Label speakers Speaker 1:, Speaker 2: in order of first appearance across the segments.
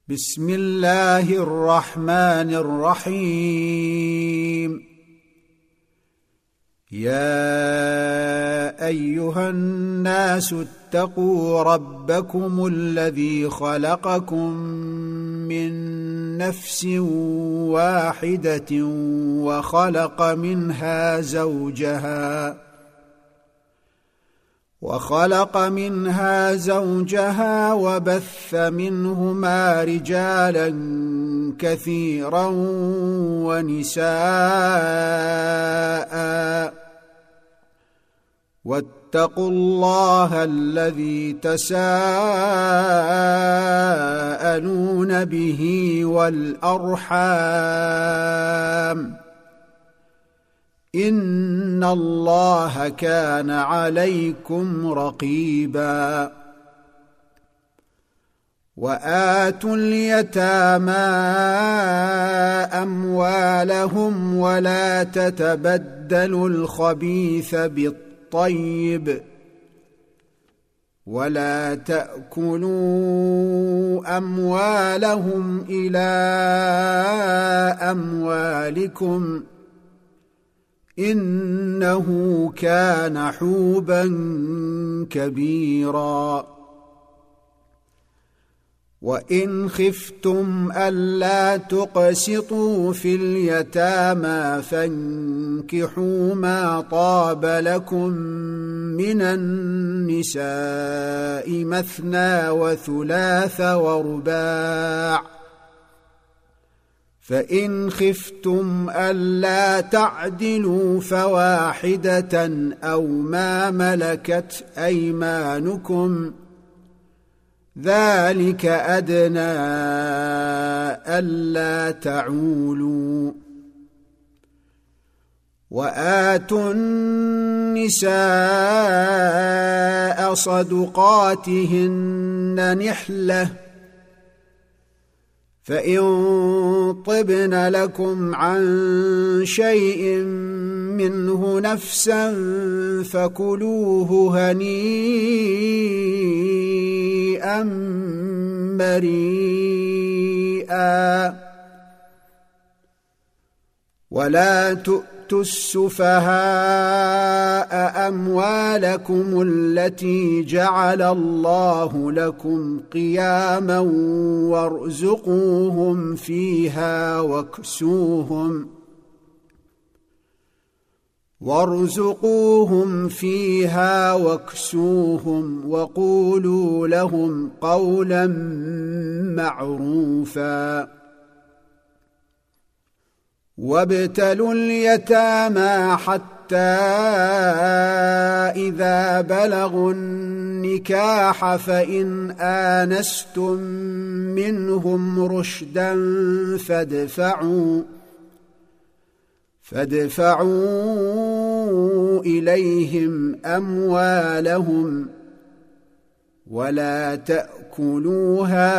Speaker 1: بسم الله الرحمن الرحيم. يا ايها الناس اتقوا ربكم الذي خلقكم من نفس واحدة وخلق منها زوجها وبث منهما رجالا كثيرا ونساء، واتقوا الله الذي تساءلون به والأرحام، إن الله كان عليكم رقيبا. وآتوا اليتامى أموالهم ولا تتبدلوا الخبيث بالطيب، ولا تأكلوا أموالهم إلى أموالكم إنه كان حوبا كبيرا. وإن خفتم ألا تقسطوا في اليتامى فانكحوا ما طاب لكم من النساء مثنى وثلاث ورباع، فإن خفتم ألا تعدلوا فواحدة أو ما ملكت أيمانكم، ذلك أدنى ألا تعولوا. وآتوا النساء صدقاتهن نحلة، فإن طبن لكم عن شيء منه نفسا فكلوه هنيئا مريئا. ولا تؤتوا السفهاء أموالكم التي جعل الله لكم قياما وارزقوهم فيها واكسوهم وقولوا لهم قولا معروفا. وابتلوا اليتامى حتى إذا بلغوا النكاح فإن آنستم منهم رشدا فادفعوا إليهم أموالهم، ولا تأكلوها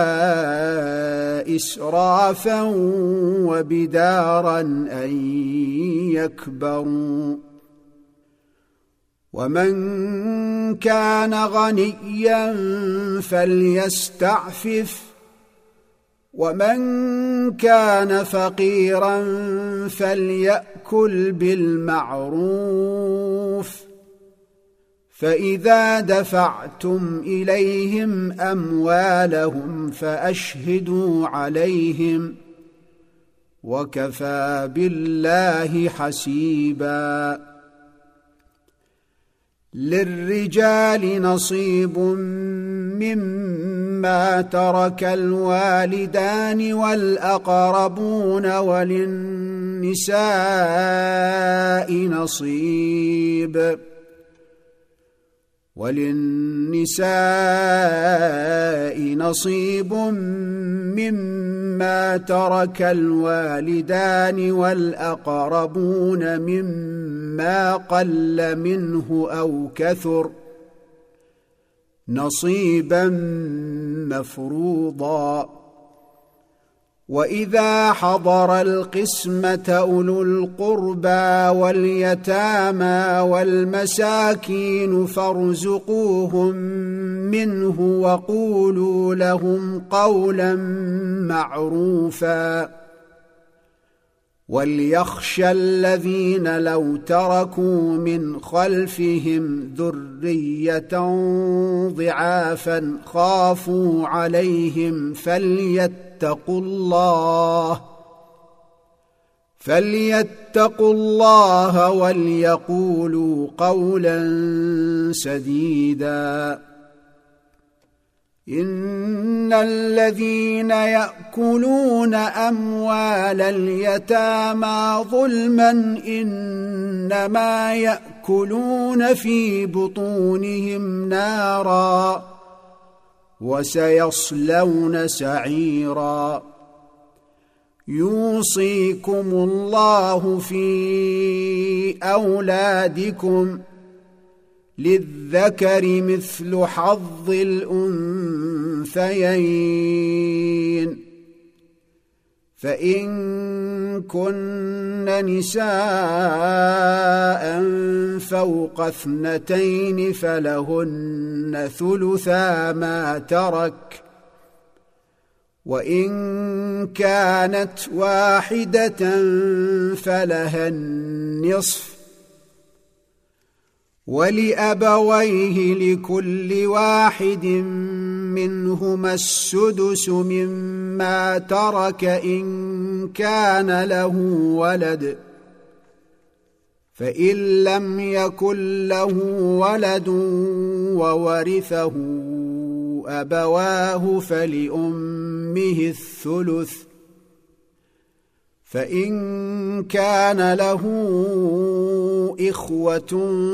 Speaker 1: إسرافا وبدارا أن يكبروا. ومن كان غنيا فليستعفف، ومن كان فقيرا فليأكل بالمعروف. فإذا دفعتم إليهم أموالهم فأشهدوا عليهم، وكفى بالله حسيبا. للرجال نصيب مما ترك الوالدان والأقربون، وللنساء نصيب مما ترك الوالدان والأقربون مما قل منه أو كثر، نصيبا مفروضا. وإذا حضر القسمة أولو القربى واليتامى والمساكين فارزقوهم منه وقولوا لهم قولا معروفا وليخشى الذين لو تركوا من خلفهم ذرية ضعافا خافوا عليهم فليتقوا الله وليقولوا قولا سديدا إن الذين يأكلون أموال اليتامى ظلما إنما يأكلون في بطونهم نارا وسيصلون سعيرا يوصيكم الله في أولادكم للذكر مثل حظ الأنثيين فإن كن نساء فوق 2 فلهن ثلثا ما ترك وإن كانت واحدة فلها النصف ولأبويه لكل واحد منهما السدس مما ترك إن كان له ولد فإن لم يكن له ولد وورثه أبواه فلأمه الثلث فإن كان له إخوة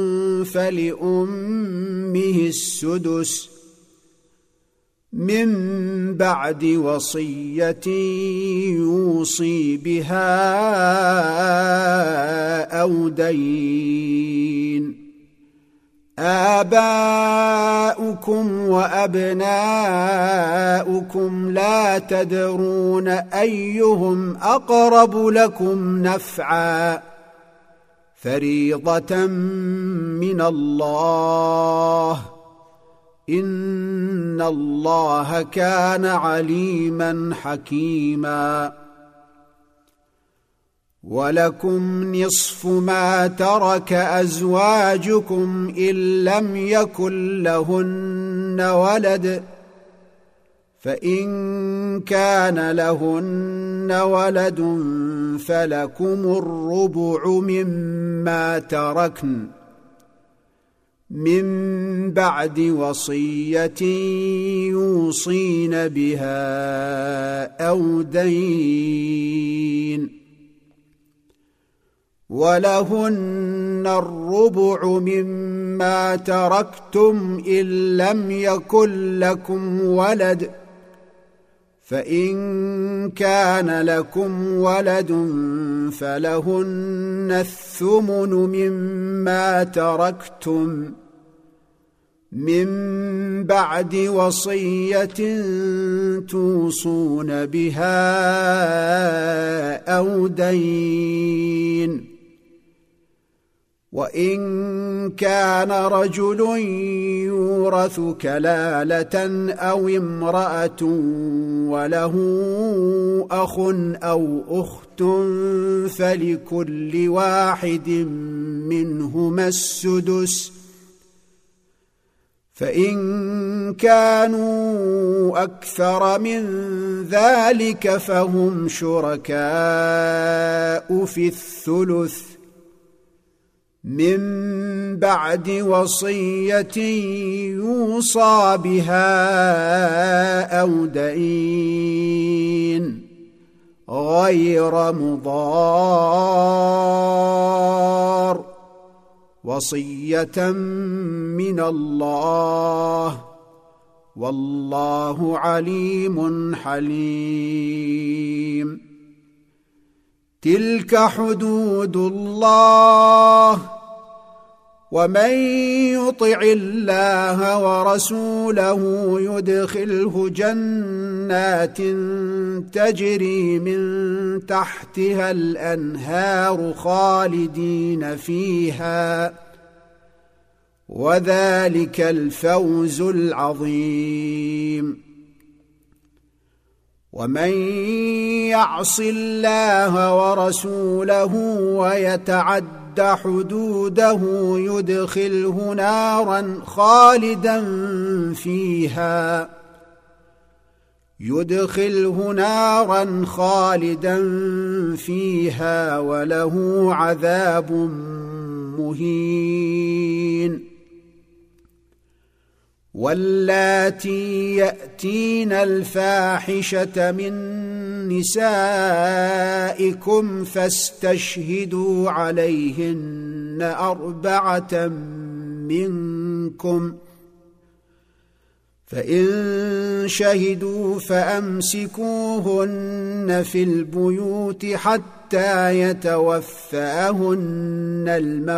Speaker 1: فلأمه السدس من بعد وصية يوصي بها أو دين آباؤكم وأبناؤكم لا تدرون أيهم أقرب لكم نفعا فريضة من الله إن الله كان عليما حكيما ولكم نصف ما ترك أزواجكم إن لم يكن لهن ولد فإن كان لهن ولد فلكم الربع مما تركن من بعد وصية يوصين بها أو دين ولهن الربع مما تركتم إن لم يكن لكم ولد فإن كان لكم ولد فلهن الثمن مما تركتم من بعد وصية توصون بها أو دين وإن كان رجل يورث كلالة أو امرأة وله أخ أو أخت فلكل واحد منهما السدس فإن كانوا أكثر من ذلك فهم شركاء في الثلث من بعد وصية يوصى بها أو دين غير مضار وصية من الله والله عليم حليم تلك حدود الله ومن يطع الله ورسوله يدخله جنات تجري من تحتها الأنهار خالدين فيها، وذلك الفوز العظيم. ومن يعص الله ورسوله ويتعد حدوده يدخله نارا خالدا فيها وله عذاب مهين. واللاتي يأتين الفاحشة من نسائكم فاستشهدوا عليهن 4 منكم، فإن شهدوا فأمسكوهن في البيوت حتى يتوفاهن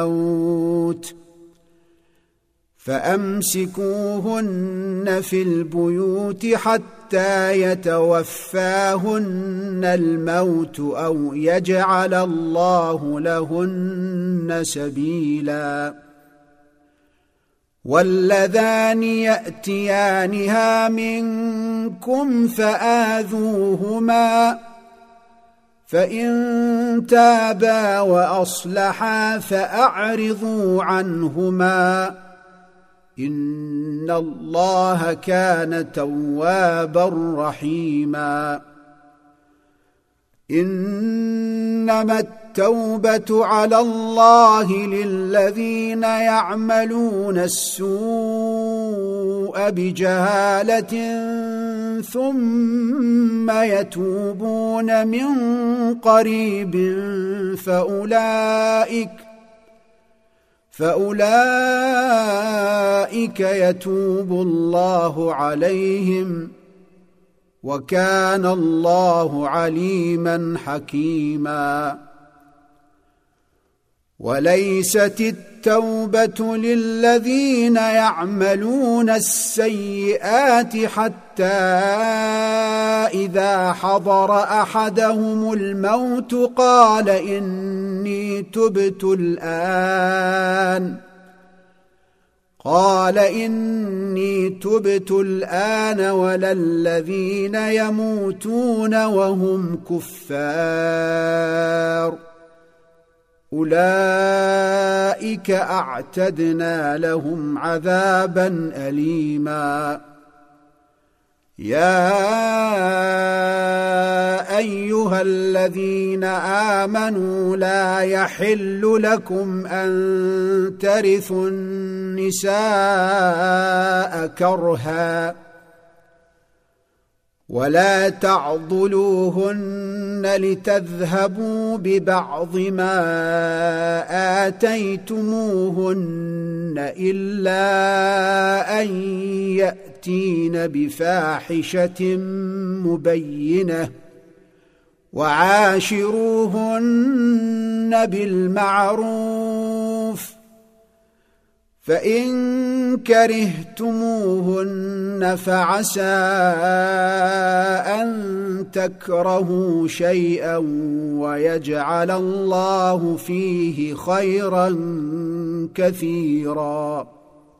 Speaker 1: الموت أو يجعل الله لهن سبيلا. واللذان يأتيانها منكم فآذوهما، فإن تابا وأصلحا فأعرضوا عنهما، إن الله كان توابا رحيما. إنما التوبة على الله للذين يعملون السوء بجهالة ثم يتوبون من قريب فأولئك يتوب الله عليهم، وكان الله عليما حكيما. وليست التوبة للذين يعملون السيئات حتى إذا حضر أحدهم الموت قال إني تبت الآن ولا الذين يموتون وهم كفار، أولئك أعتدنا لهم عذابا أليما. يا أيها الذين آمنوا لا يحل لكم أن ترثوا النساء كرها، ولا تعضلوهن لتذهبوا ببعض ما آتيتموهن إلا أن يأتين بفاحشة مبينة، وعاشروهن بالمعروف، فإن كرهتموهن فعسى أن تكرهوا شيئا ويجعل الله فيه خيرا كثيرا.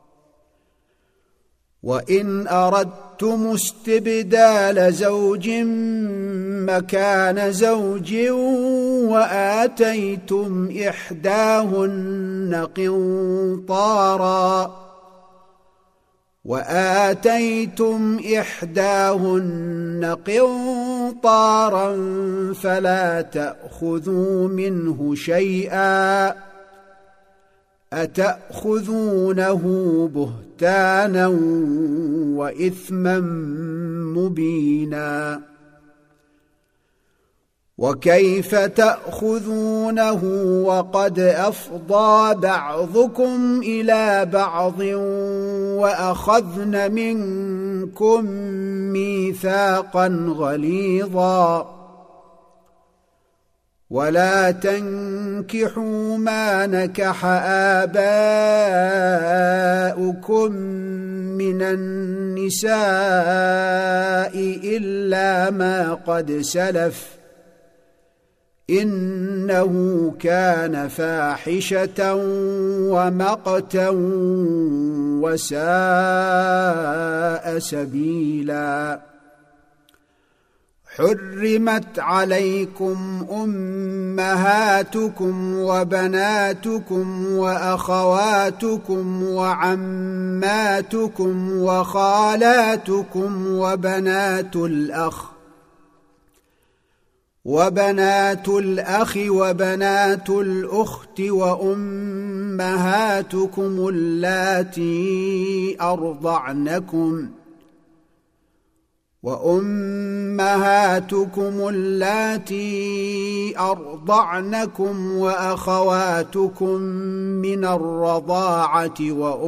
Speaker 1: وإن أردتم استبدال زوج مكان زوج وآتيتم إحداهن قنطارا فلا تأخذوا منه شيئا، أتأخذونه بهتانا وإثما مبينا؟ وكيف تأخذونه وقد أفضى بعضكم إلى بعض وأخذن منكم ميثاقا غليظا؟ ولا تنكحوا ما نكح آباؤكم من النساء إلا ما قد سلف إنه كان فاحشة ومقتا وساء سبيلا. حرمت عليكم أمهاتكم وبناتكم وأخواتكم وعماتكم وخالاتكم وبنات الأخ وبنات الأخت وأمهاتكم اللاتي أرضعنكم وأخواتكم من الرضاعة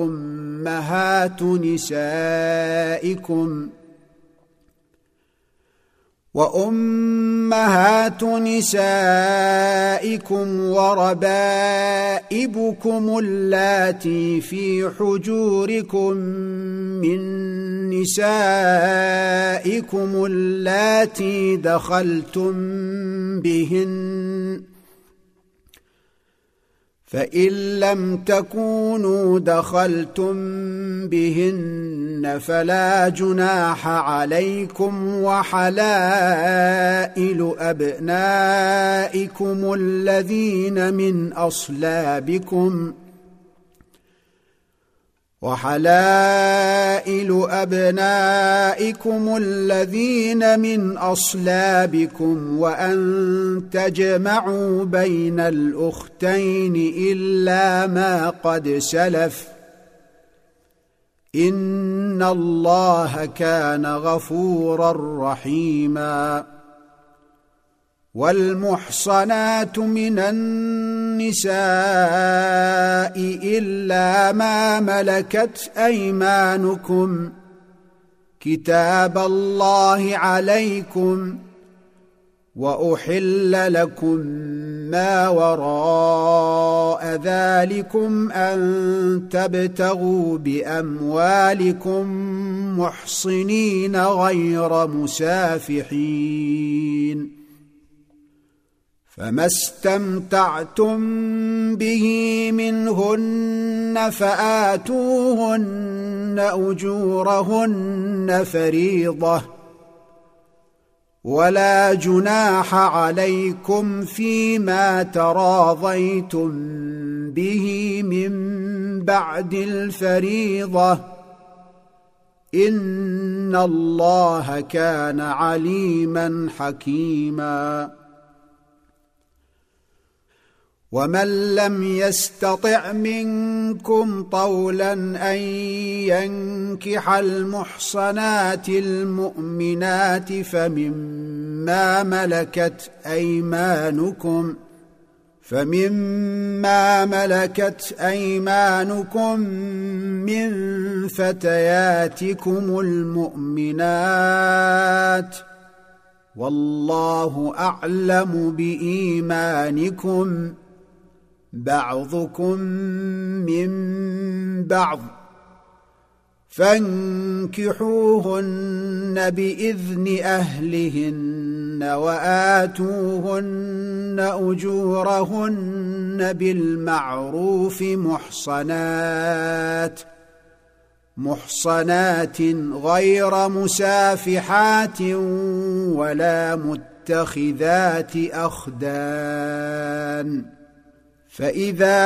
Speaker 1: وأمهات نسائكم وربائبكم اللاتي في حجوركم من نسائكم اللاتي دخلتم بهن، فإن لم تكونوا دخلتم بهن فلا جناح عليكم، وحلائل أبنائكم الذين من أصلابكم وأن تجمعوا بين الأختين إلا ما قد سلف إن الله كان غفورا رحيما. والمحصنات من النساء إلا ما ملكت أيمانكم كتاب الله عليكم، وأحل لكم ما وراء ذلكم أن تبتغوا بأموالكم محصنين غير مسافحين، فما استمتعتم به منهن فآتوهن أجورهن فريضة، ولا جناح عليكم فيما تراضيتم به من بعد الفريضة إن الله كان عليما حكيما. ومن لم يستطع منكم طولا أن ينكح المحصنات المؤمنات فمما ملكت أيمانكم من فتياتكم المؤمنات، والله أعلم بإيمانكم، بعضكم من بعض، فانكحوهن بإذن أهلهن وآتوهن أجورهن بالمعروف محصنات غير مسافحات ولا متخذات أخدان. فإذا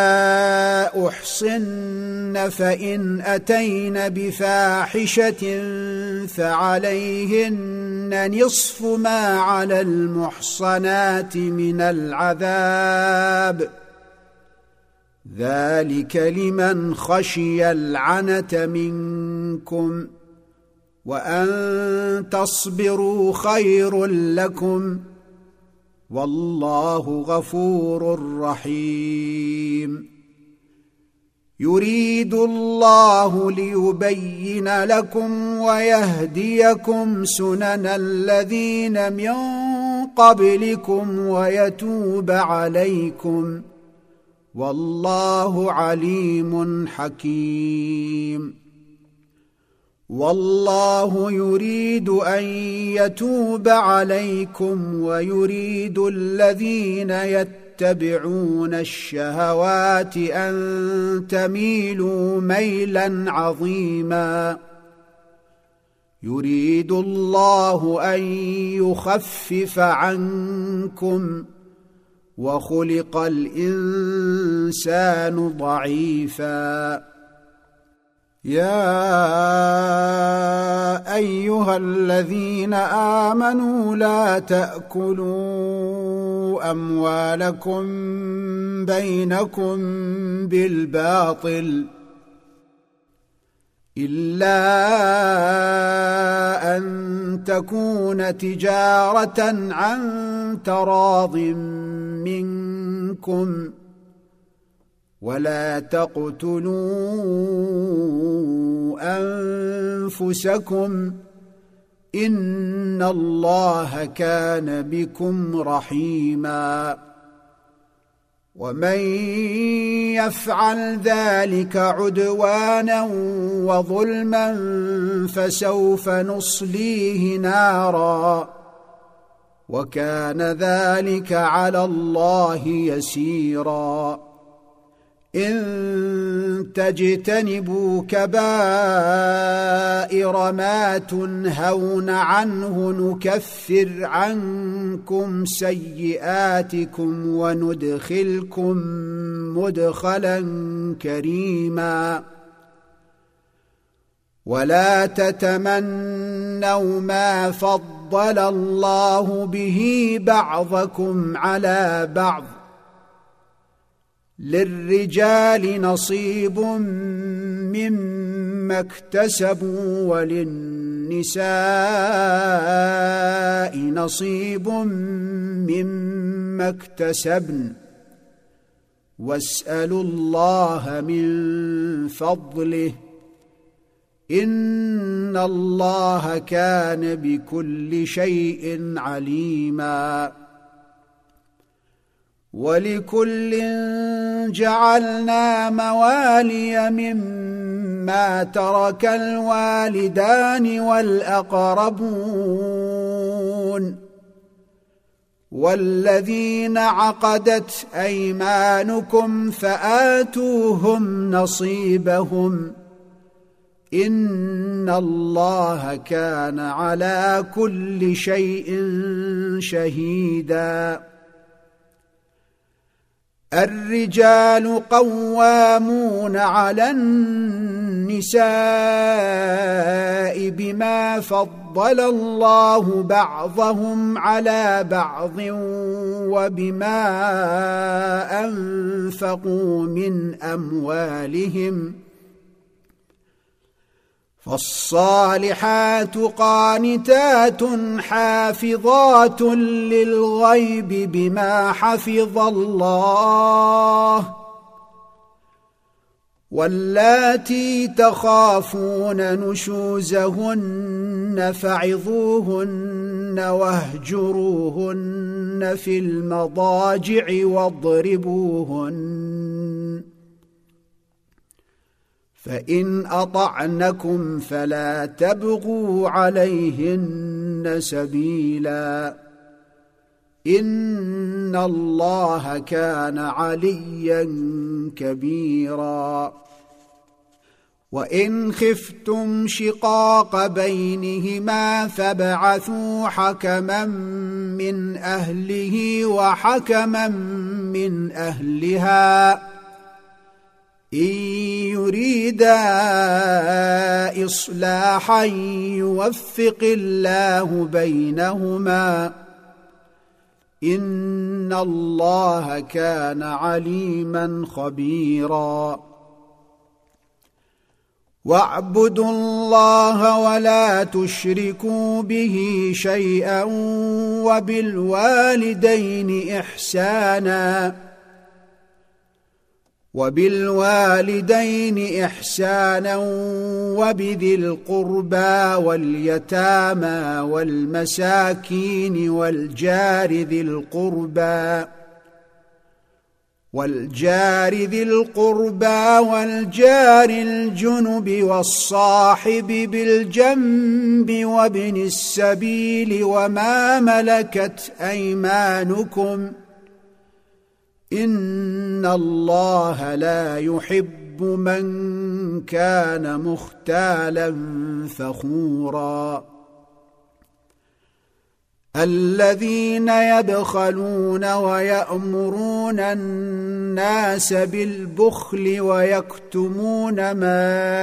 Speaker 1: أحصن فإن أتين بفاحشة فعليهن نصف ما على المحصنات من العذاب، ذلك لمن خشي العنة منكم، وأن تصبروا خير لكم، والله غفور رحيم. يريد الله ليبين لكم ويهديكم سنن الذين من قبلكم ويتوب عليكم، والله عليم حكيم. والله يريد أن يتوب عليكم ويريد الذين يتبعون الشهوات أن تميلوا ميلا عظيما. يريد الله أن يخفف عنكم وخلق الإنسان ضعيفا. يا أيها الذين آمنوا لا تأكلوا أموالكم بينكم بالباطل إلا أن تكون تجارة عن تراض منكم، ولا تقتلوا أنفسكم إن الله كان بكم رحيما. ومن يفعل ذلك عدوانا وظلما فسوف نصليه نارا، وكان ذلك على الله يسيرا. إن تجتنبوا كبائر ما تنهون عنه نكفر عنكم سيئاتكم وندخلكم مدخلا كريما. ولا تتمنوا ما فضل الله به بعضكم على بعض، للرجال نصيب مما اكتسبوا وللنساء نصيب مما اكتسبن، واسألوا الله من فضله إن الله كان بكل شيء عليما. ولكل جعلنا موالي مما ترك الوالدان والأقربون والذين عقدت أيمانكم فآتوهم نصيبهم إن الله كان على كل شيء شهيدا. الرجال قوامون على النساء بما فضل الله بعضهم على بعض وبما أنفقوا من أموالهم، فالصالحات قانتات حافظات للغيب بما حفظ الله، واللاتي تخافون نشوزهن فعظوهن واهجروهن في المضاجع واضربوهن، فإن أطعنكم فلا تبغوا عليهن سبيلا إن الله كان عليا كبيرا. وإن خفتم شقاق بينهما فابعثوا حكما من أهله وحكما من أهلها إن يريدا إصلاحا يوفق الله بينهما إن الله كان عليما خبيرا. واعبدوا الله ولا تشركوا به شيئا وبالوالدين إحسانا وبالوالدين إحسانا وبذي القربى واليتامى والمساكين والجار ذي القربى والجار الجنب والصاحب بالجنب وابن السبيل وما ملكت أيمانكم إن الله لا يحب من كان مختالا فخورا الذين يبخلون ويأمرون الناس بالبخل ويكتمون ما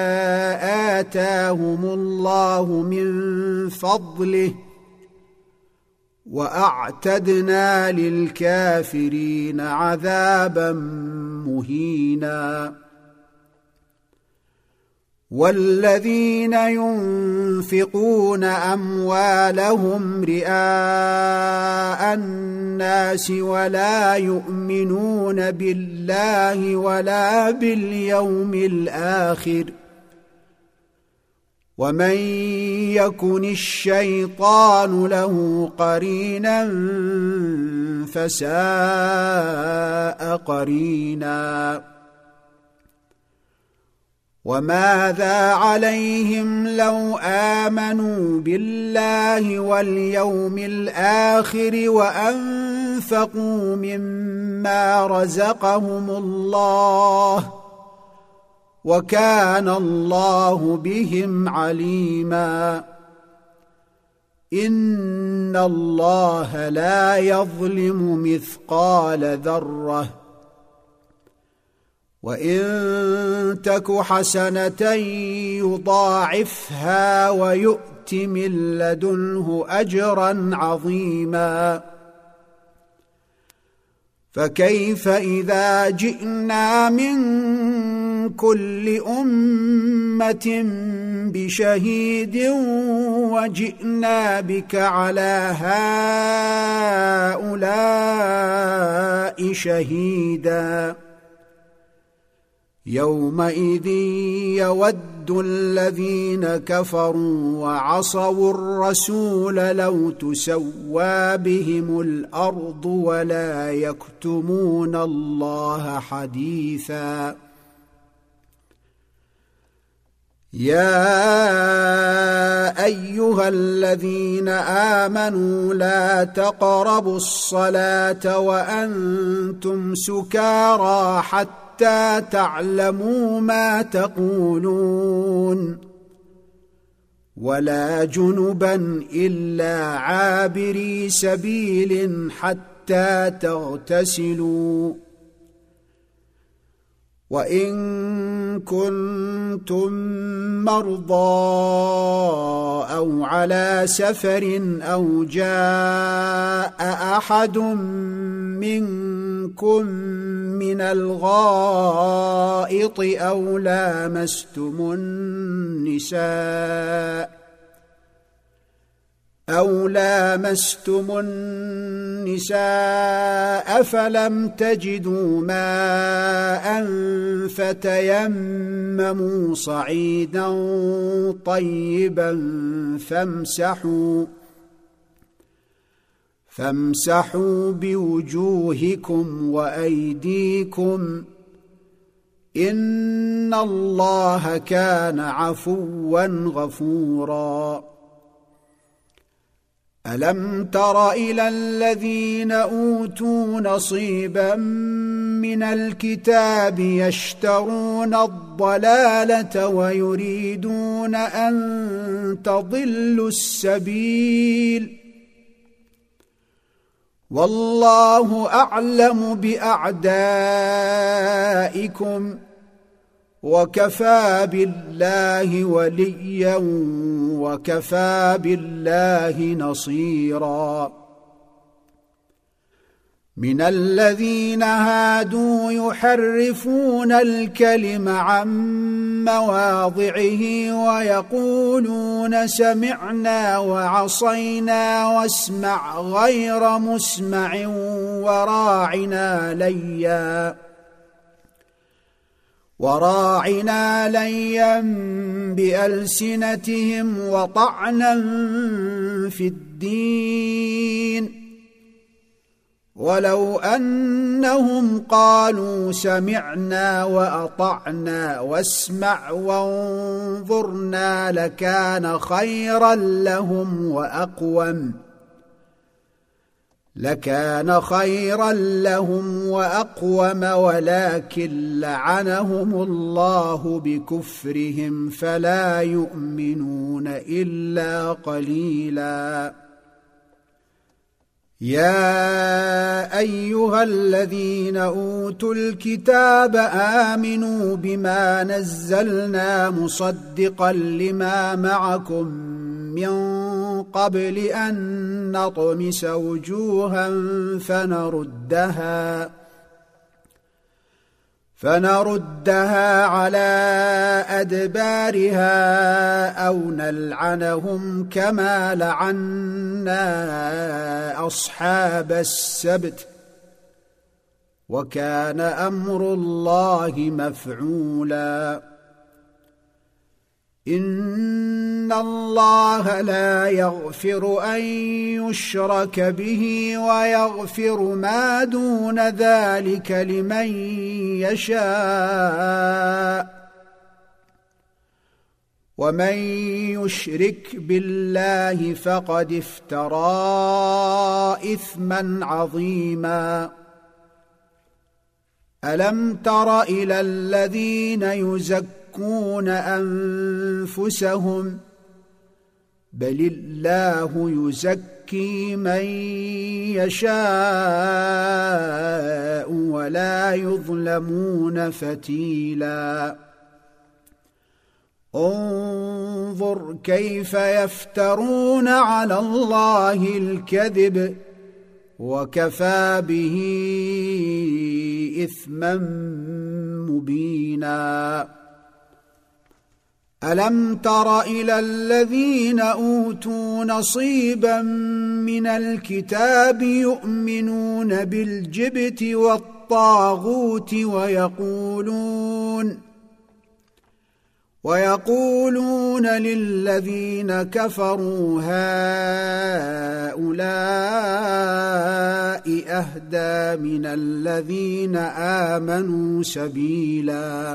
Speaker 1: آتاهم الله من فضله وأعتدنا للكافرين عذابا مهينا والذين ينفقون أموالهم رئاء الناس ولا يؤمنون بالله ولا باليوم الآخر ومن يكن الشيطان له قرينا فساء قرينا وماذا عليهم لو آمنوا بالله واليوم الآخر وأنفقوا مما رزقهم الله وكان الله بهم عليما إن الله لا يظلم مثقال ذرة وإن تك حسنة يضاعفها ويؤت من لدنه أجرا عظيما فكيف إذا جئنا من كل أمة بشهيد وجئنا بك على هؤلاء شهيدا يومئذ يود الذين كفروا وعصوا الرسول لو تسوى بهم الأرض ولا يكتمون الله حديثا يا أيها الذين آمنوا لا تقربوا الصلاة وأنتم سكارى حتى تعلموا ما تقولون ولا جنبا إلا عابري سبيل حتى تغتسلوا وإن كنتم مرضى أو على سفر أو جاء أحد منكم من الغائط أو لامستم النساء فلم تجدوا ماء فتيمموا صعيدا طيبا فامسحوا بوجوهكم وأيديكم إن الله كان عفوا غفورا ألم تر إلى الذين أوتوا نصيبا من الكتاب يشترون الضلالة ويريدون أن تضلوا السبيل والله أعلم بأعدائكم وكفى بالله وليا وكفى بالله نصيرا من الذين هادوا يحرفون الكلم عن مواضعه ويقولون سمعنا وعصينا واسمع غير مسمع وراعنا ليا وراعنا ليا بألسنتهم وطعنا في الدين ولو أنهم قالوا سمعنا وأطعنا واسمع وانظرنا لكان خيرا لهم وأقوم ولكن لعنهم الله بكفرهم فلا يؤمنون إلا قليلا. يا أيها الذين أوتوا الكتاب آمنوا بما نزلنا مصدقا لما معكم من قبل أن نطمس وجوها فنردها على أدبارها أو نلعنهم كما لعنا أصحاب السبت وكان أمر الله مفعولا. إن الله لا يغفر أن يشرك به ويغفر ما دون ذلك لمن يشاء ومن يشرك بالله فقد افترى إثما عظيما. ألم تر إلى الذين يزكون أنفسهم بل الله يزكي من يشاء ولا يظلمون فتيلا. انظر كيف يفترون على الله الكذب وكفى به إثما مبينا. ألم تر إلى الذين أوتوا نصيبا من الكتاب يؤمنون بالجبت والطاغوت ويقولون للذين كفروا هؤلاء أهدى من الذين آمنوا سبيلا.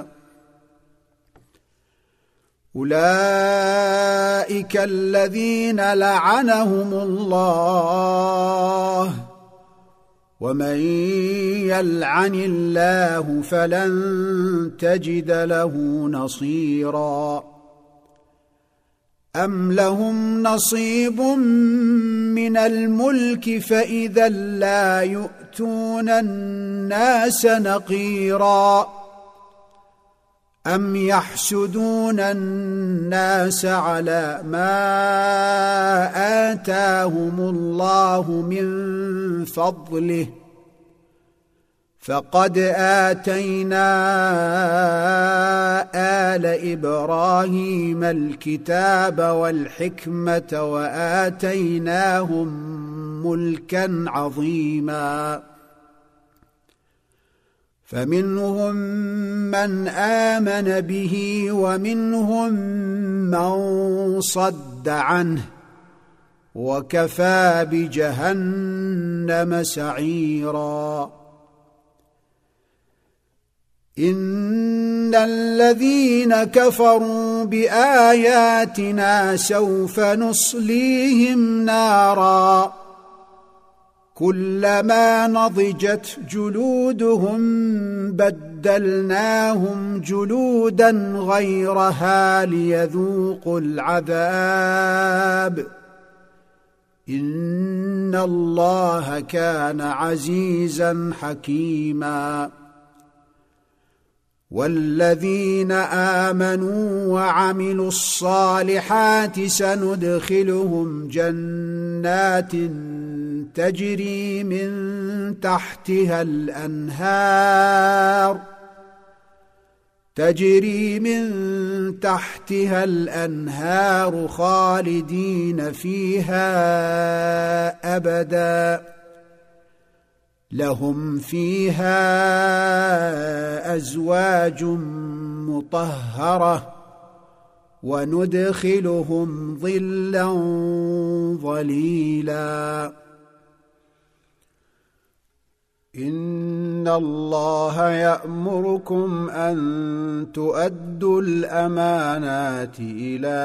Speaker 1: أولئك الذين لعنهم الله ومن يلعن الله فلن تجد له نصيرا. أم لهم نصيب من الملك فإذا لا يؤتون الناس نقيرا. أم يحسدون الناس على ما آتاهم الله من فضله فقد آتينا آل إبراهيم الكتاب والحكمة وآتيناهم ملكا عظيما. فمنهم من آمن به ومنهم من صد عنه وكفى بجهنم سعيرا. إن الذين كفروا بآياتنا سوف نصليهم نارا كلما نضجت جلودهم بدلناهم جلودا غيرها ليذوقوا العذاب إن الله كان عزيزا حكيما. والذين آمنوا وعملوا الصالحات سندخلهم جنات تجري من تحتها الأنهار خالدين فيها أبدا لهم فيها أزواج مطهرة وندخلهم ظلا ظليلا. إن الله يأمركم أن تؤدوا الأمانات إلى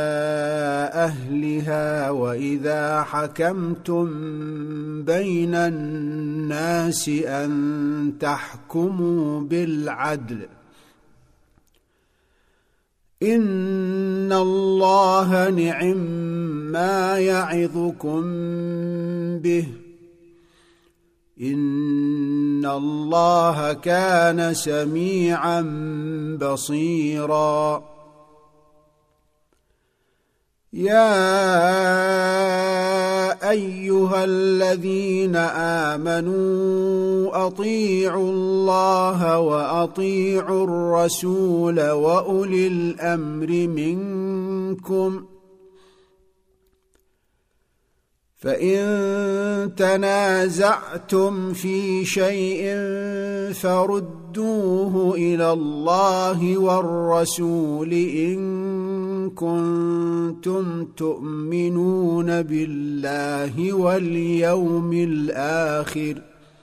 Speaker 1: أهلها وإذا حكمتم بين الناس أن تحكموا بالعدل. إن الله نعم ما يعظكم به. إن الله كان سميعا بصيرا. يا أيها الذين آمنوا أطيعوا الله وأطيعوا الرسول وأولي الأمر منكم، فإن تنازعتم في شيء فردوه إلى الله والرسول إن كنتم تؤمنون بالله واليوم الآخر،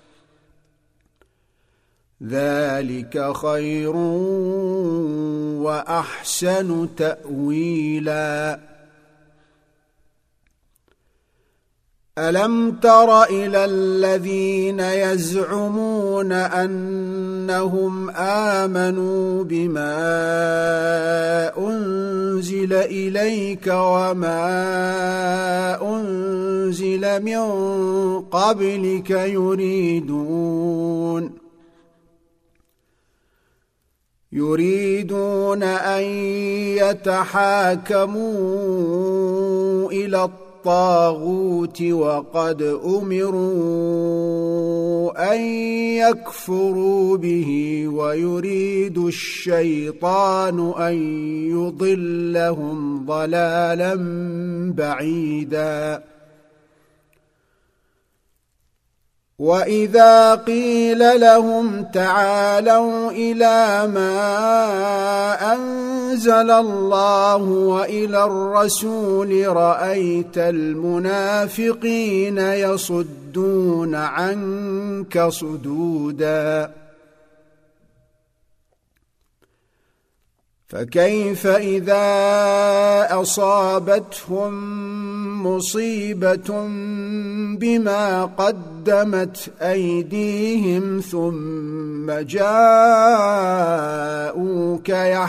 Speaker 1: ذلك خير وأحسن تأويلا. ألم تر إلى الذين يزعمون أنهم آمنوا بما أنزل إليك وما أنزل من قبلك يريدون أن يتحاكموا إلى الطاغوت وقد أمروا أن يكفروا به ويريد الشيطان أن يضلهم ضلالا بعيدا. وإذا قيل لهم تعالوا إلى ما أنزل الله وإلى الرسول رأيت المنافقين يصدون عنك صدودا. فكيف إذا أصابتهم مصيبة بما قدمت أيديهم ثم جاءوك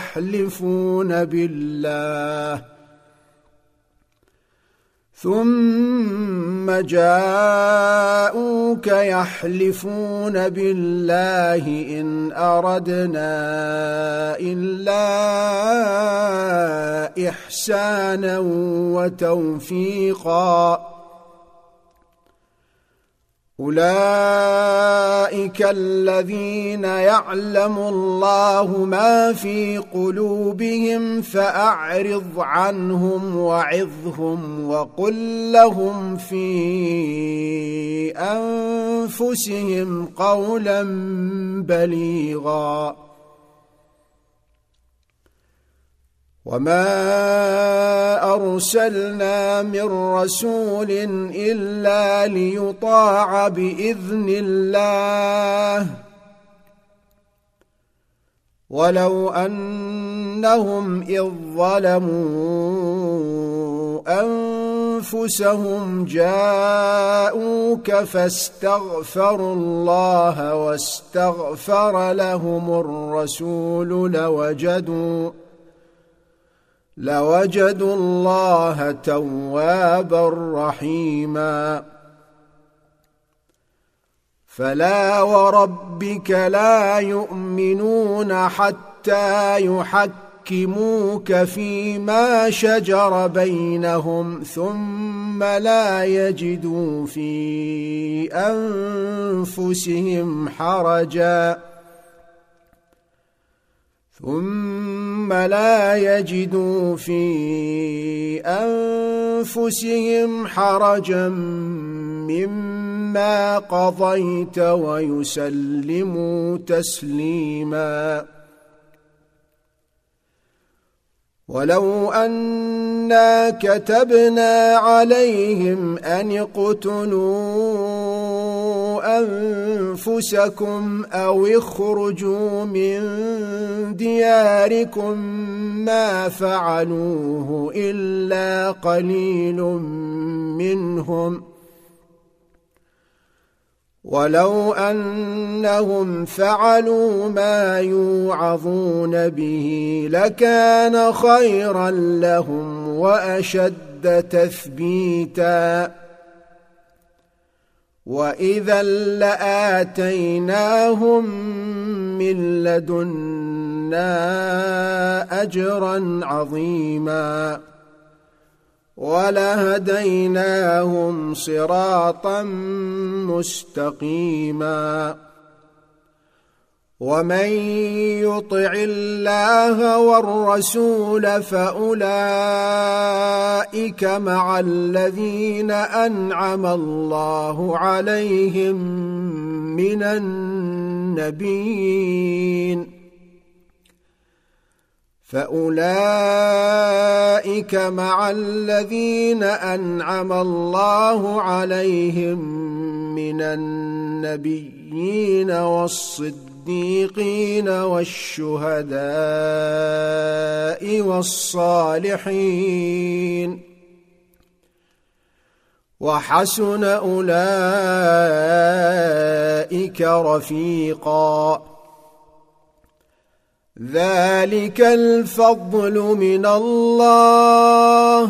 Speaker 1: يحلفون بالله إن أردنا إلا إحسانا وتوفيقا. أولئك الذين يعلم الله ما في قلوبهم فأعرض عنهم وعظهم وقل لهم في أنفسهم قولا بليغا. وما أرسلنا من رسول إلا ليطاع بإذن الله ولو أنهم إذ ظلموا أنفسهم جاءوك فاستغفروا الله واستغفر لهم الرسول لوجدوا الله توابا رحيما. فلا وربك لا يؤمنون حتى يحكموك فيما شجر بينهم ثم لا يجدوا في أنفسهم حرجا مما قضيت ويسلموا تسليما. ولو أنا كتبنا عليهم أن اقتلوا أنفسكم أو اخرجوا من دياركم ما فعلوه إلا قليل منهم ولو أنهم فعلوا ما يوعظون به لكان خيرا لهم وأشد تثبيتا وإذا لآتيناهم من لدنا أجرا عظيما ولهديناهم صراطا مستقيما ومن يطع الله والرسول فأولئك مع الذين أنعم الله عليهم من النبيين فأولئك مع الذين أنعم الله عليهم من النبيين والصديقين والشهداء والصالحين وحسن أولئك رفيقا ذلك الفضل من الله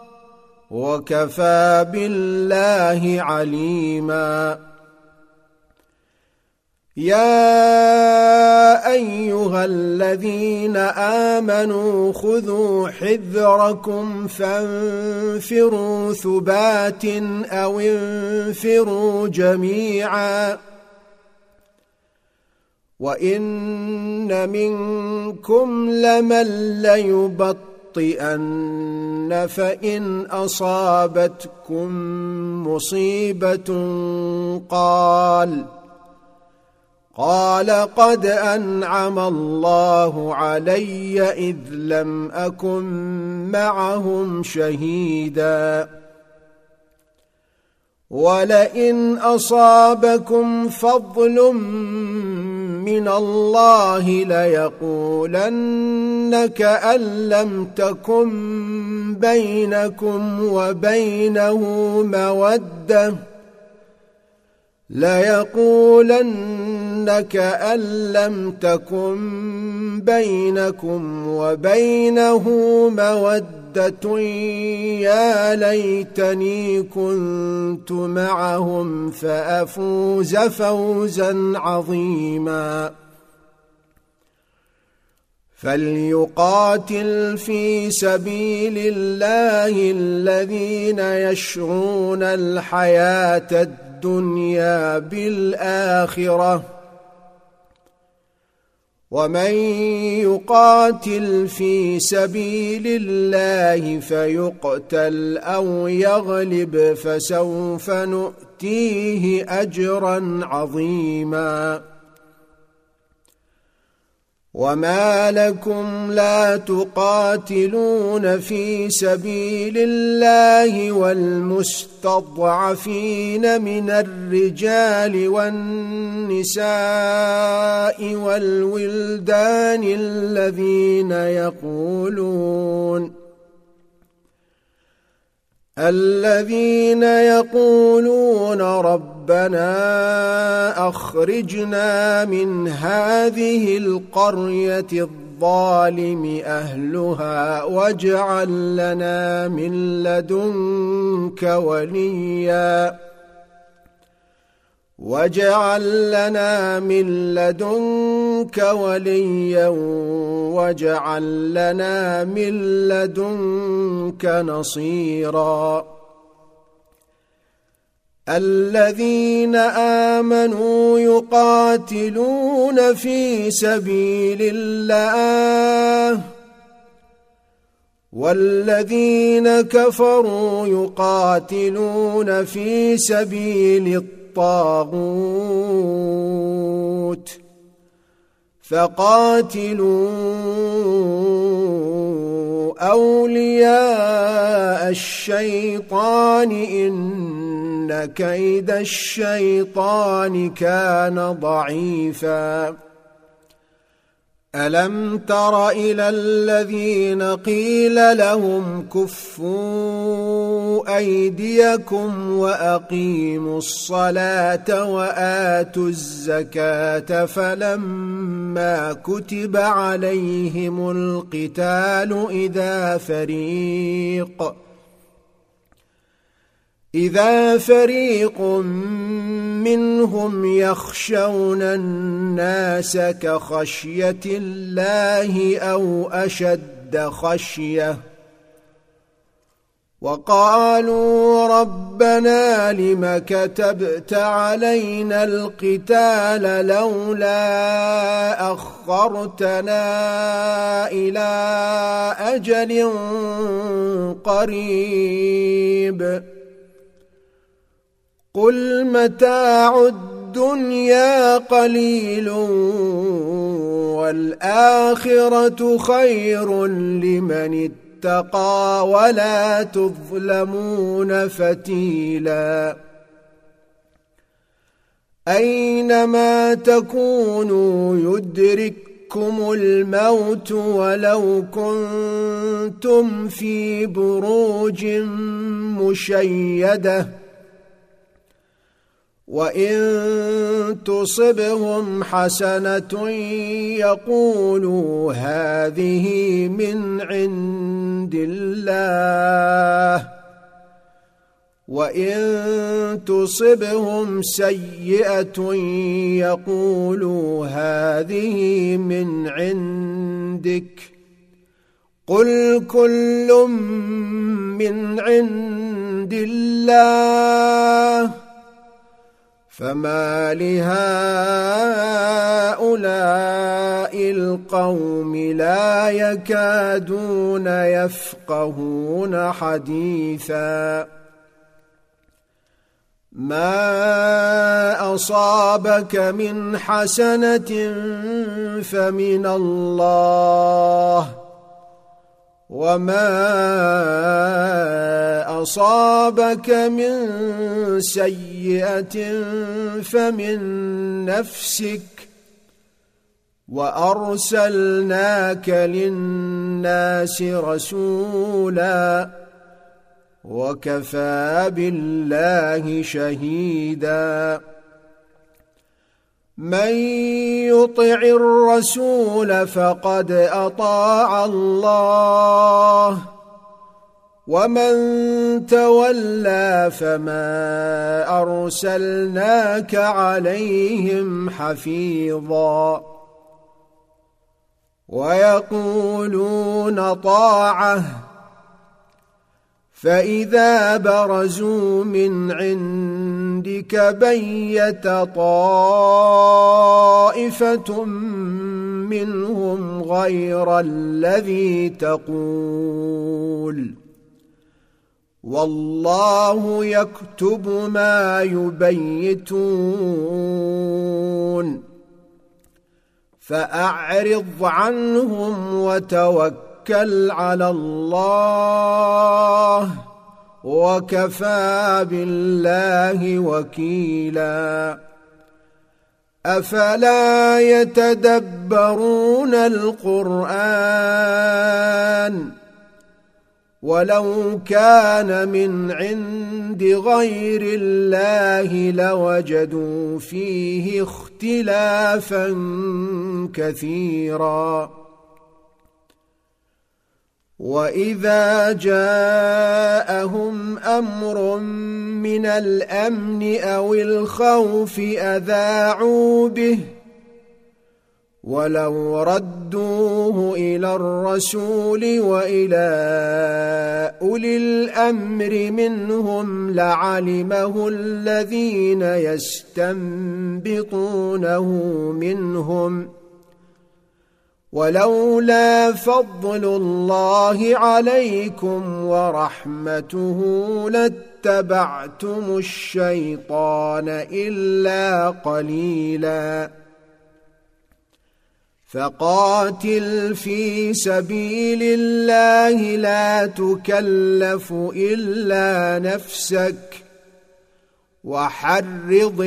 Speaker 1: وكفى بالله عليما يا أيها الذين آمنوا خذوا حذركم فانفروا ثبات أو انفروا جميعا وإن منكم لمن ليبطئن فإن أصابتكم مصيبة قال قد أنعم الله علي إذ لم أكن معهم شهيدا ولئن أصابكم فضل من الله ليقولن كأن لم تكن بينكم وبينه مودة يا ليتني كنت معهم فأفوز فوزا عظيما فليقاتل في سبيل الله الذين يشرون الحياة الدنيا بالآخرة ومن يقاتل في سبيل الله فيقتل أو يغلب فسوف نؤتيه أجرا عظيما وما لكم لا تقاتلون في سبيل الله والمستضعفين من الرجال والنساء والولدان الذين يقولون ربنا أخرجنا من هذه القرية الظالم أهلها واجعل لنا من لدنك وليا واجعل لنا من لدنك نصيرا الذين آمنوا يقاتلون في سبيل الله والذين كفروا يقاتلون في سبيل الطاغوت فقاتلوا أولياء الشيطان إن كيد الشيطان كان ضعيفا ألم تر إلى الذين قيل لهم كفوا أيديكم وأقيموا الصلاة وآتوا الزكاة فلما كتب عليهم القتال إذا فريق منهم يخشون الناس كخشية الله أو أشد خشية وقالوا ربنا لم كتبت علينا القتال لولا أخرتنا إلى أجل قريب قل متاع الدنيا قليل والآخرة خير لمن اتقى ولا تظلمون فتيلا أينما تكونوا يدرككم الموت ولو كنتم في بروج مشيدة وإن تصبهم حسنة يقولوا هذه من عند الله وإن تصبهم سيئة يقولوا هذه من عندك قل كل من عند الله فما لهؤلاء القوم لا يكادون يفقهون حديثا ما أصابك من حسنة فمن الله وما أصابك من سيئة فمن نفسك وأرسلناك للناس رسولا وكفى بالله شهيدا من يطع الرسول فقد أطاع الله ومن تولى فما أرسلناك عليهم حفيظا ويقولون طاعة فإذا برزوا من عندك بيت طائفة منهم غير الذي تقول والله يكتب ما يبيتون فأعرض عنهم وتوكل على الله وكفى بالله وكيلا أفلا يتدبرون القرآن ولو كان من عند غير الله لوجدوا فيه اختلافا كثيرا وإذا جاءهم أمر من الأمن أو الخوف أذاعوا به ولو ردوه إلى الرسول وإلى أولي الأمر منهم لعلمه الذين يستنبطونه منهم ولولا فضل الله عليكم ورحمته لاتبعتم الشيطان إلا قليلا فقاتل في سبيل الله لا تكلف إلا نفسك وحرض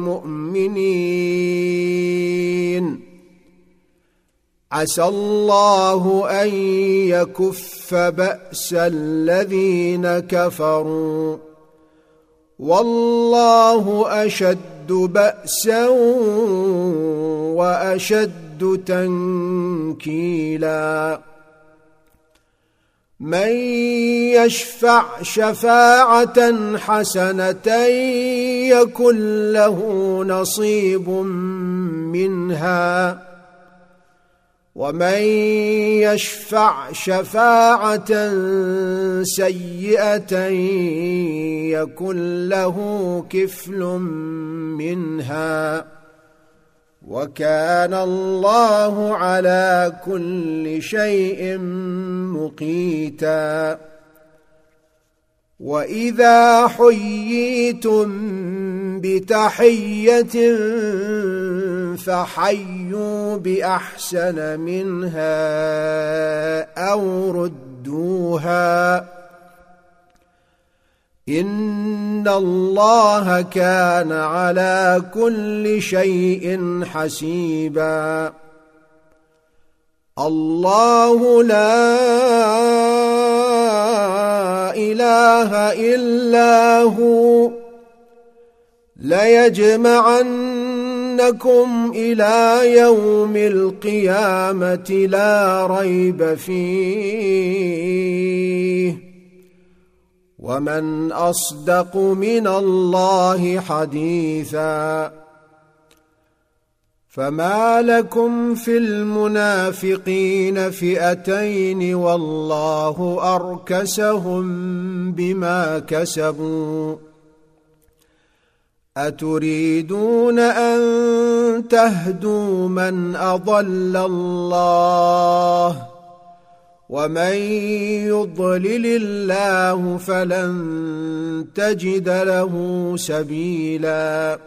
Speaker 1: المؤمنين. عسى الله أن يكف بأس الذين كفروا والله أشد بأسا وأشد تنكيلا. من يشفع شفاعة حسنة يكن له نصيب منها ومن يشفع شفاعة سيئة يكن له كفل منها وكان الله على كل شيء مقيتا. وإذا حييتم بتحية فحيوا بأحسن منها أو ردوها إن الله كان على كل شيء حسيبا. الله لا إله إلا هو ليجمعنكم إلى يوم القيامة لا ريب فيه ومن أصدق من الله حديثا. فما لكم في المنافقين فئتين والله أركسهم بما كسبوا أتريدون أن تهدوا من أضل الله ومن يضلل الله فلن تجد له سبيلا.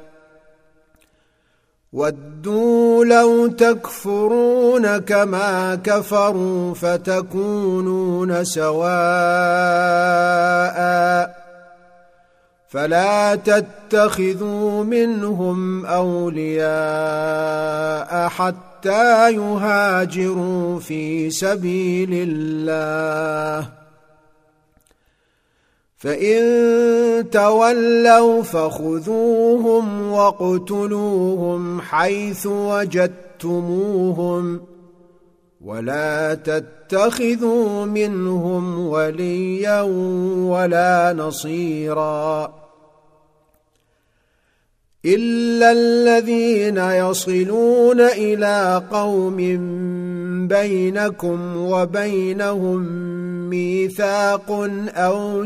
Speaker 1: ودوا لو تكفرون كما كفروا فتكونون سواء فلا تتخذوا منهم أولياء حتى يهاجروا في سبيل الله فإن تولوا فخذوهم واقتلوهم حيث وجدتموهم ولا تتخذوا منهم وليا ولا نصيرا إلا الذين يصلون إلى قوم بينكم وبينهم ميثاق أو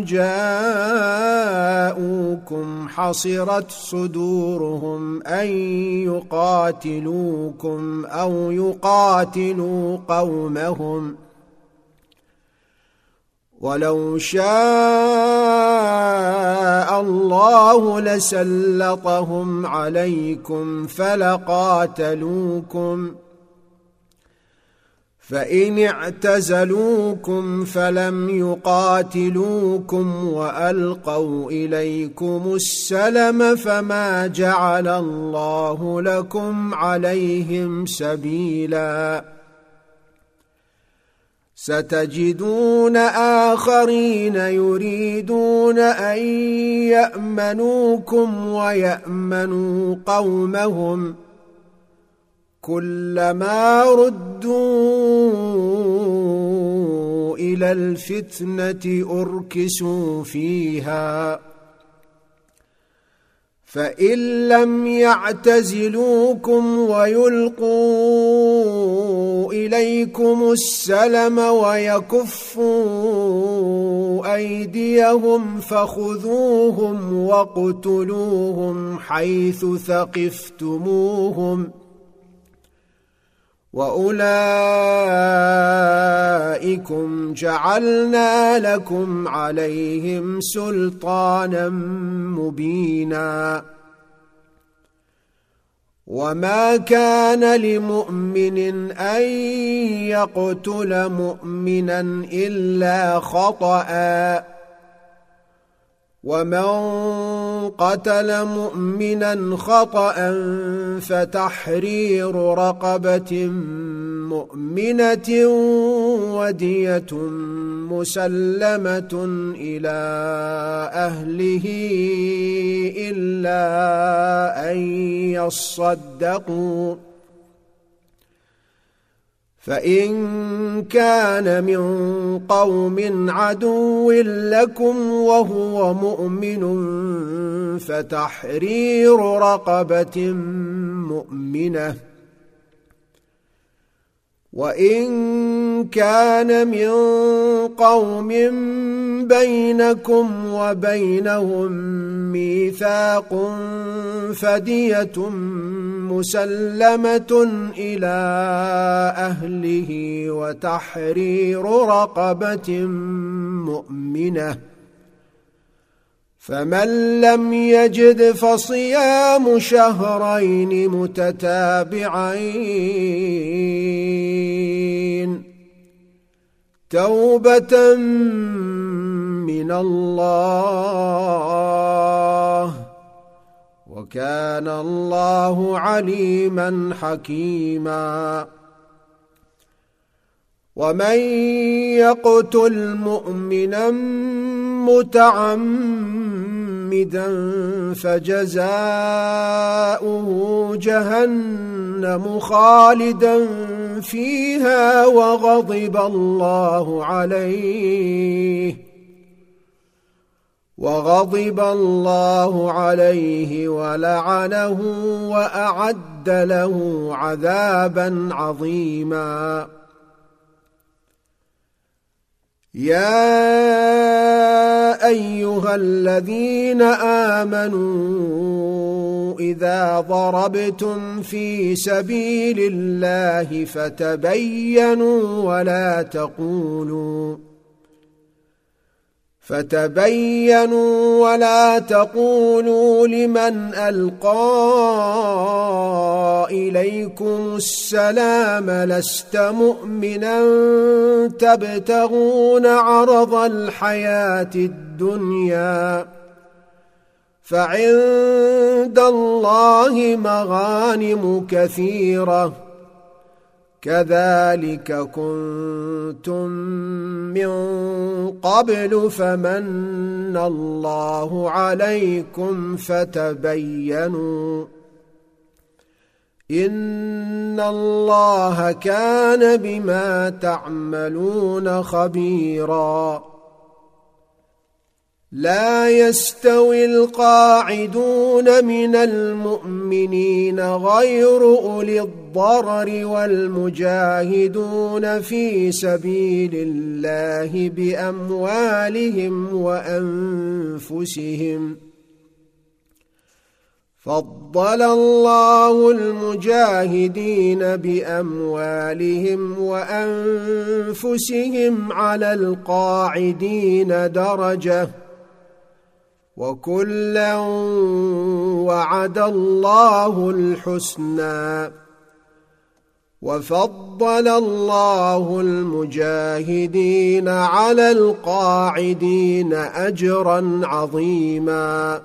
Speaker 1: جاءوكم حصرت صدورهم أن يقاتلوكم أو يقاتلوا قومهم ولو شاء الله لسلطهم عليكم فلقاتلوكم فإن اعتزلوكم فلم يقاتلوكم وألقوا إليكم السلم فما جعل الله لكم عليهم سبيلا. ستجدون آخرين يريدون أن يأمنوكم ويأمنوا قومهم كلما ردوا إلى الفتنة أركسوا فيها فإن لم يعتزلوكم ويلقوا إليكم السلم ويكفوا أيديهم فخذوهم واقتلوهم حيث ثقفتموهم وأولئكم جعلنا لكم عليهم سلطانا مبينا وما كان لمؤمن أن يقتل مؤمنا إلا خطأ ومن قتل مؤمنا خطأ فتحرير رقبة مؤمنة ودية مسلمة إلى أهله إلا أن يصدقوا فإن كان من قوم عدو لكم وهو مؤمن فتحرير رقبة مؤمنة وإن كان من قوم بينكم وبينهم ميثاق فدية مسلمة إلى أهله وتحرير رقبة مؤمنة فمن لم يجد فصيام شهرين متتابعين توبة من الله وكان الله عليما حكيما ومن يقتل مؤمنا متعمدا فجزاؤه جهنم خالدا فيها وغضب الله عليه ولعنه وأعد له عذابا عظيما يا أيها الذين آمنوا إذا ضربتم في سبيل الله فتبينوا ولا تقولوا لمن ألقى إليكم السلام لست مؤمنا تبتغون عرض الحياة الدنيا فعند الله مغانم كثيرة كذلك كنتم من قبل فمن الله عليكم فتبينوا إن الله كان بما تعملون خبيرا لا يستوي القاعدون من المؤمنين غير أولي الضرر والمجاهدون في سبيل الله بأموالهم وأنفسهم فضل الله المجاهدين بأموالهم وأنفسهم على القاعدين درجة وكلا وعد الله الحسنى وفضل الله المجاهدين على القاعدين أجرا عظيما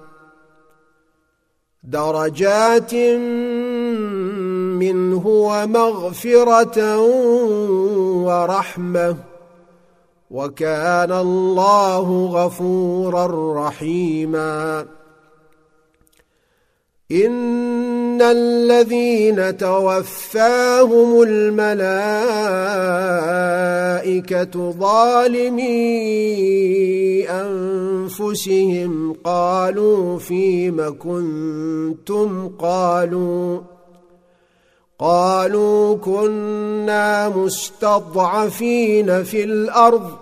Speaker 1: درجات منه ومغفرة ورحمة وكان الله غفورا رحيما إن الذين توفاهم الملائكة ظالمي أنفسهم قالوا فيم كنتم قالوا كنا مستضعفين في الأرض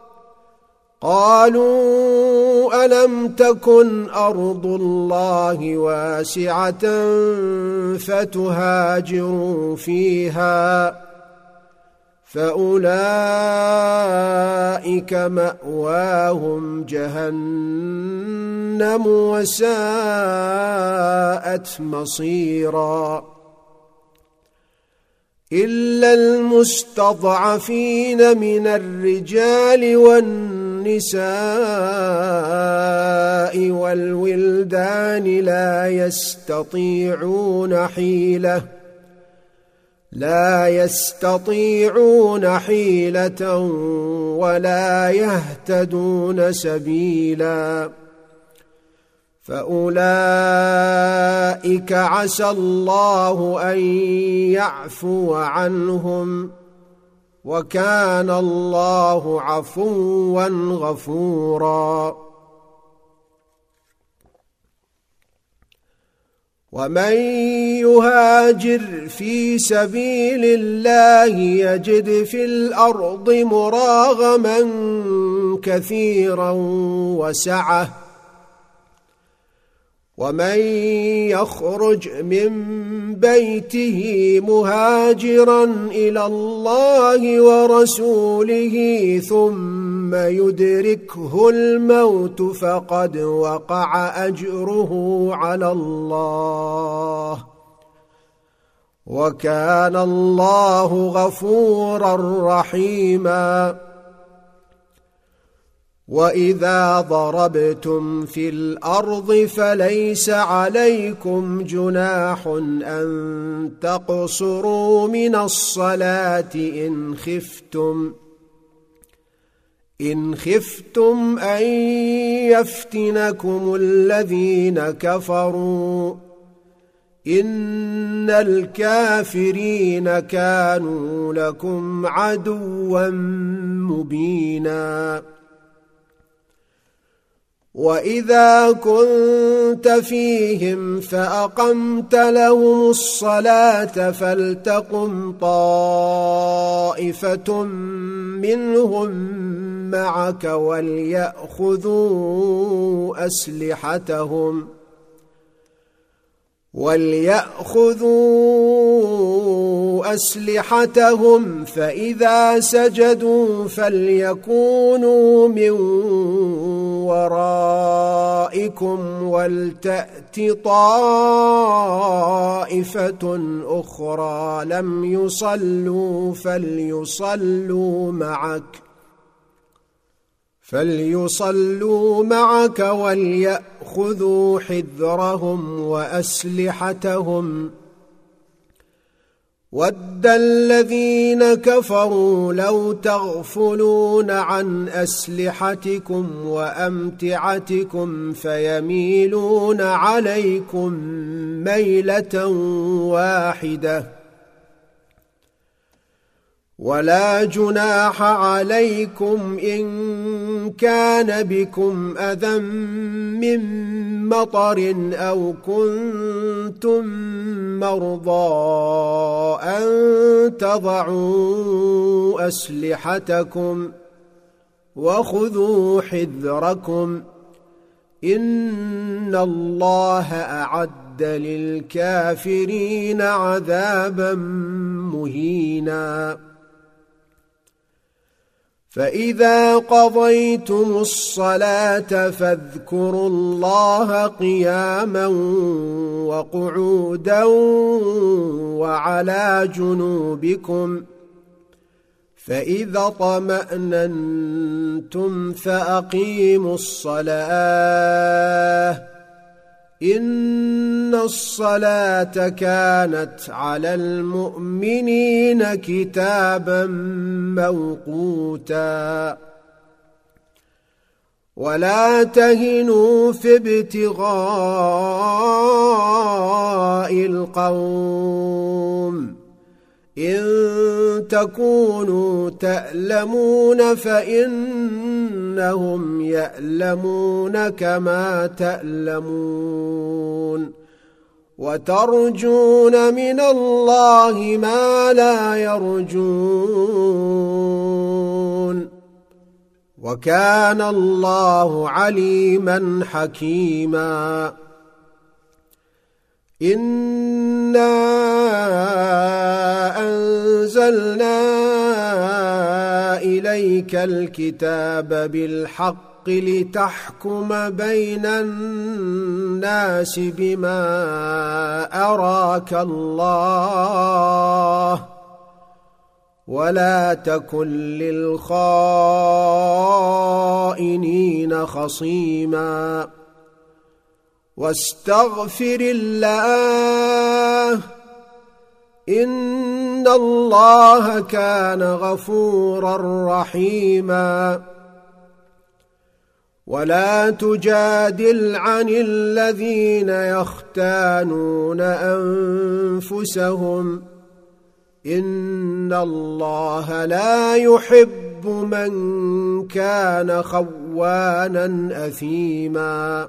Speaker 1: قالوا ألم تكن أرض الله واسعة فتهاجروا فيها فأولئك مأواهم جهنم وساءت مصيرا إلا المستضعفين من الرجال والنساء والولدان لا يستطيعون حيلة ولا يهتدون سبيلا فأولئك عسى الله أن يعفو عنهم وكان الله عفوا غفورا ومن يهاجر في سبيل الله يجد في الأرض مراغما كثيرا وسعة ومن يخرج من بيته مهاجرا إلى الله ورسوله ثم يدركه الموت فقد وقع أجره على الله وكان الله غفورا رحيما وإذا ضربتم في الأرض فليس عليكم جناح أن تقصروا من الصلاة إن خفتم أن يفتنكم الذين كفروا إن الكافرين كانوا لكم عدوا مبينا وإذا كنت فيهم فأقمت لهم الصلاة فلتقم طائفة منهم معك وليأخذوا أسلحتهم فإذا سجدوا فليكونوا من ورائكم ولتأت طائفة أخرى لم يصلوا فليصلوا معك وليأخذوا حذرهم وأسلحتهم ود الذين كفروا لو تغفلون عن أسلحتكم وأمتعتكم فيميلون عليكم ميلة واحدة ولا جناح عليكم إن كان بكم أذى من مطر أو كنتم مرضى أن تضعوا أسلحتكم وخذوا حذركم إن الله أعد للكافرين عذابا مهينا فإذا قضيتم الصلاة فاذكروا الله قياما وقعودا وعلى جنوبكم فإذا اطمأننتم فأقيموا الصلاة إن الصلاة كانت على المؤمنين كتابا موقوتا ولا تهنوا في ابتغاء القوم إن تكونوا تألمون فإنهم يألمون كما تألمون وترجون من الله ما لا يرجون وكان الله عليما حكيما إنا أنزلنا إليك الكتاب بالحق لتحكم بين الناس بما أراك الله ولا تكن للخائنين خصيما واستغفر الله إن الله كان غفورا رحيما ولا تجادل عن الذين يختانون أنفسهم إن الله لا يحب من كان خوانا أثيما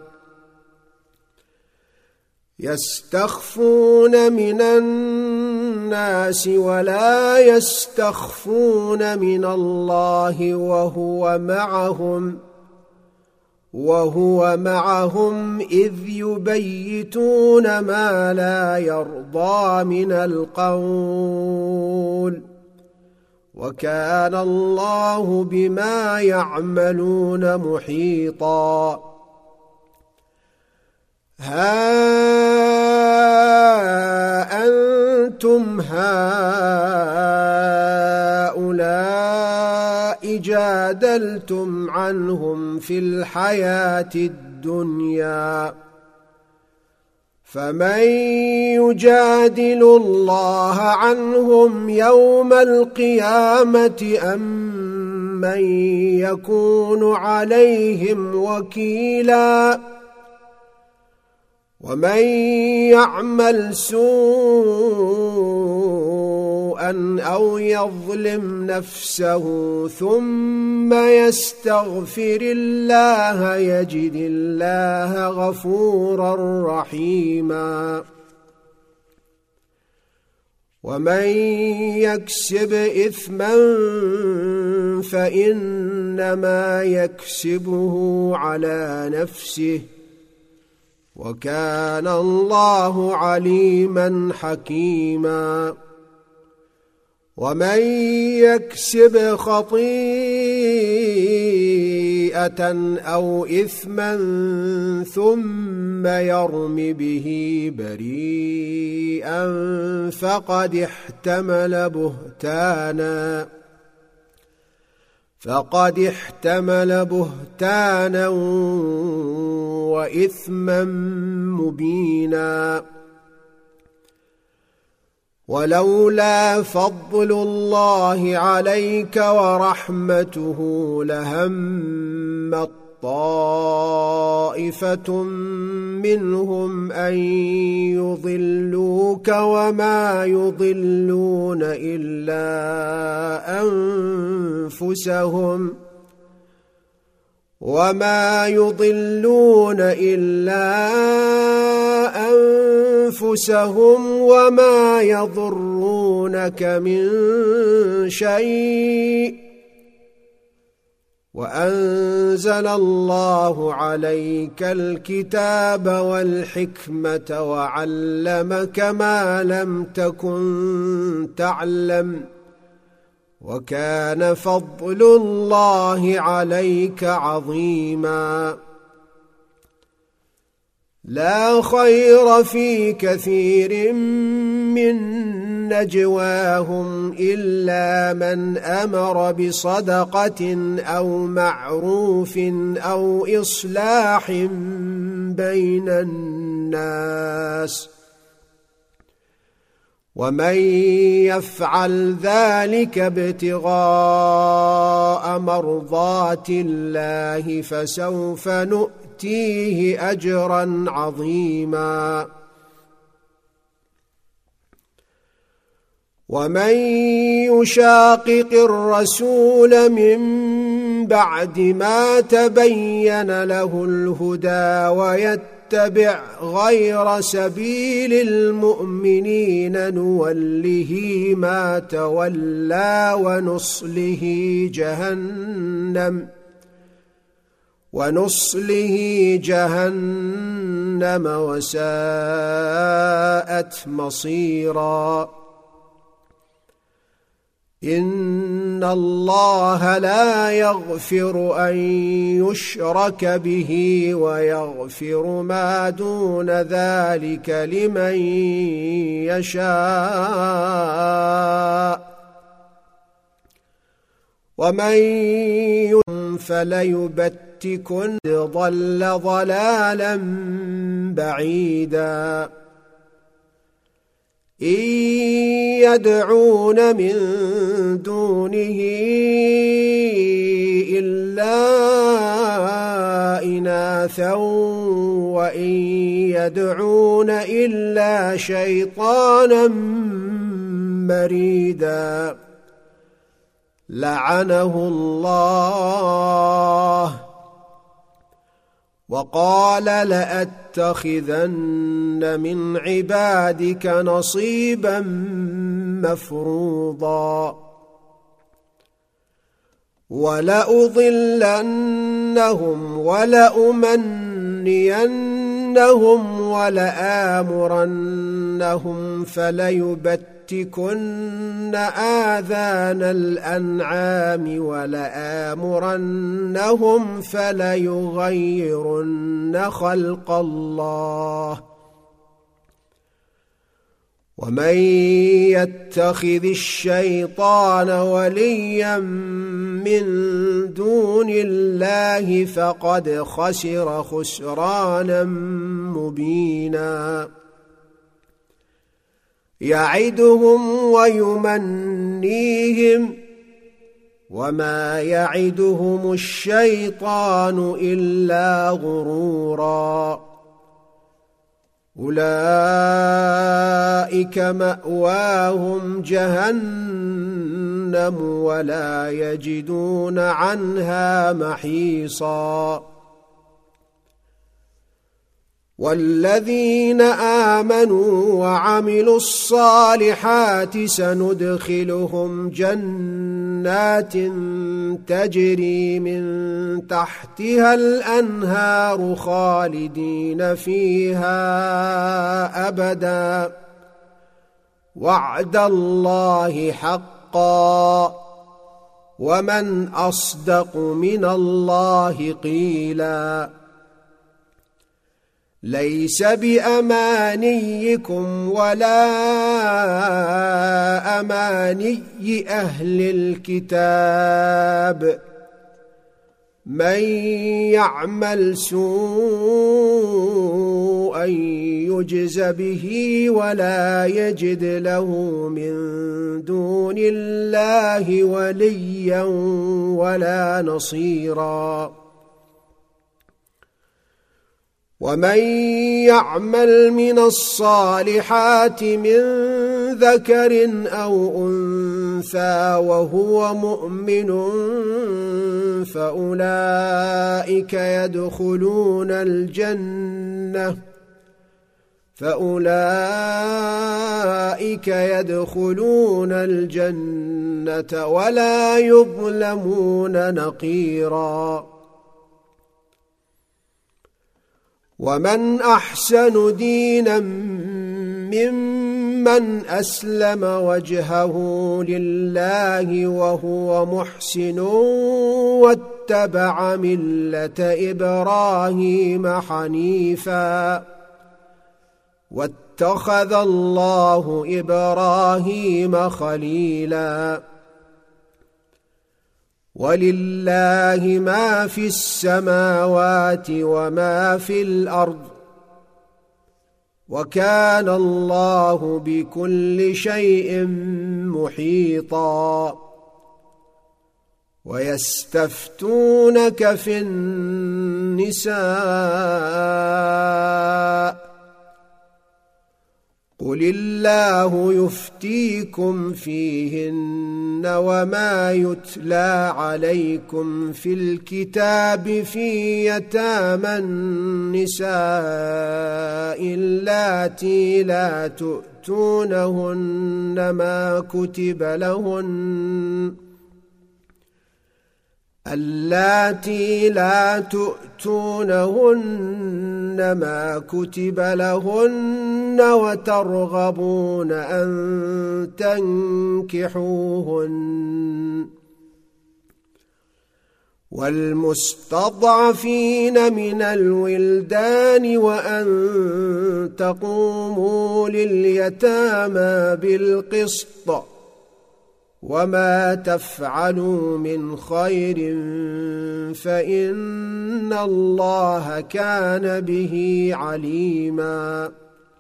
Speaker 1: يستخفون من الناس ولا يستخفون من الله وهو معهم إذ يبيتون ما لا يرضى من القول وكان الله بما يعملون محيطا ها أنتم هؤلاء جادلتم عنهم في الحياة الدنيا فمن يجادل الله عنهم يوم القيامة أم من يكون عليهم وكيلا ومن يعمل سوءا أو يظلم نفسه ثم يستغفر الله يجد الله غفورا رحيما ومن يكسب إثما فإنما يكسبه على نفسه وكان الله عليما حكيما ومن يكسب خطيئة أو إثما ثم يرم به بريئا فقد احتمل بهتانا وإثما مبينا ولولا فضل الله عليك ورحمته لهمت طائفة منهم أن يضلوك وما يضلون إلا أنفسهم وما يضرونك من شيء وأنزل الله عليك الكتاب والحكمة وعلمك ما لم تكن تعلم وكان فضل الله عليك عظيما لا خير في كثير من نجواهم إلا من أمر بصدقة أو معروف أو إصلاح بين الناس ومن يفعل ذلك ابتغاء مرضات الله فسوف نؤتيه أجرا عظيما ومن يشاقق الرسول من بعد ما تبين له الهدى ويتبع غير سبيل المؤمنين نوله ما تولى ونصله جهنم وساءت مصيرا إن الله لا يغفر أن يشرك به ويغفر ما دون ذلك لمن يشاء ومن يضلل فليبتكن ضل ضلالا بعيدا إن يدعون من دونه إلا إناثا وإن يدعون إلا شيطانا مريدا لعنه الله وقال لأتخذن من عبادك نصيبا مفروضا ولأضلنهم ولأمنينهم ولآمرنهم فليبتكن آذان الأنعام ولآمرنهم فليغيرن خلق الله ومن يتخذ الشيطان وليا من دون الله فقد خسر خسرانا مبينا يعدهم ويمنيهم وما يعدهم الشيطان إلا غرورا أولئك مأواهم جهنم ولا يجدون عنها محيصا والذين آمنوا وعملوا الصالحات سندخلهم جنات تجري من تحتها الأنهار خالدين فيها أبدا وعد الله حقا ومن أصدق من الله قيلا ليس بأمانيكم ولا أماني أهل الكتاب من يعمل سوءا يجز به ولا يجد له من دون الله وليا ولا نصيرا ومن يعمل من الصالحات من ذكر أو أنثى وهو مؤمن فأولئك يدخلون الجنة ولا يظلمون نقيرا ومن أحسن دينا ممن أسلم وجهه لله وهو محسن واتبع ملة إبراهيم حنيفا واتخذ الله إبراهيم خليلا ولله ما في السماوات وما في الأرض وكان الله بكل شيء محيطا ويستفتونك في النساء قل الله يفتيكم فيهن وما يتلى عليكم في الكتاب في يتامى النساء اللاتي لا تؤتونهن ما كتب لهن وترغبون أن تنكحوهن والمستضعفين من الولدان وأن تقوموا لليتامى بالقسط وما تفعلوا من خير فإن الله كان به عليما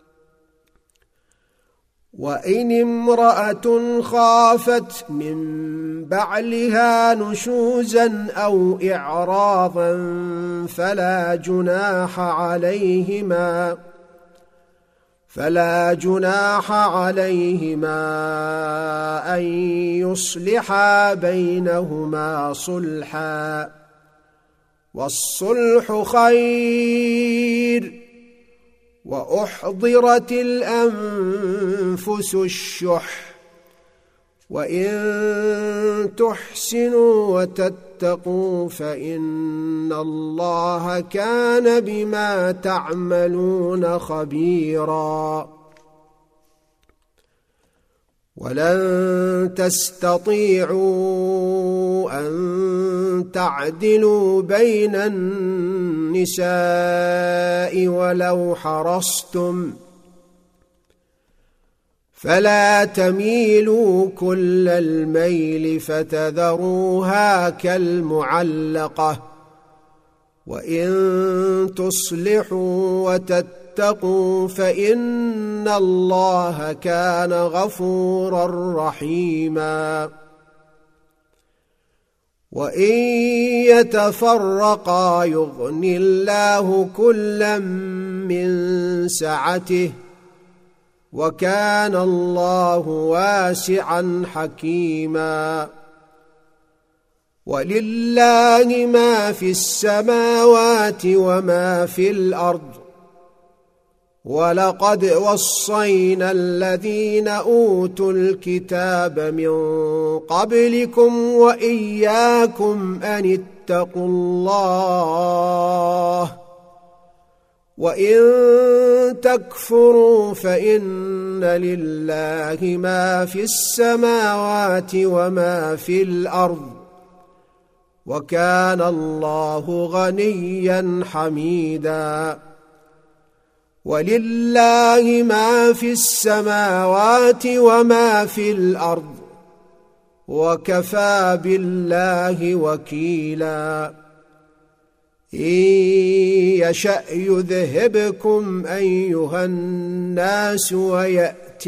Speaker 1: وإن امرأة خافت من بعلها نشوزا أو إعراضا فلا جناح عليهما أن يصلحا بينهما صلحا والصلح خير وأحضرت الأنفس الشح وإن تحسنوا وتتقوا فإن الله كان بما تعملون خبيرا ولن تستطيعوا أن تعدلوا بين النساء ولو حرصتم فلا تميلوا كل الميل فتذروها كالمعلقة وإن تصلحوا وتتقوا فإن الله كان غفورا رحيما وإن يتفرقا يغن الله كلا من سعته وكان الله واسعا حكيما ولله ما في السماوات وما في الأرض ولقد وصينا الذين أوتوا الكتاب من قبلكم وإياكم أن اتقوا الله وإن تكفروا فإن لله ما في السماوات وما في الأرض وكان الله غنيا حميدا ولله ما في السماوات وما في الأرض وكفى بالله وكيلا إن يشأ يذهبكم أيها الناس ويأت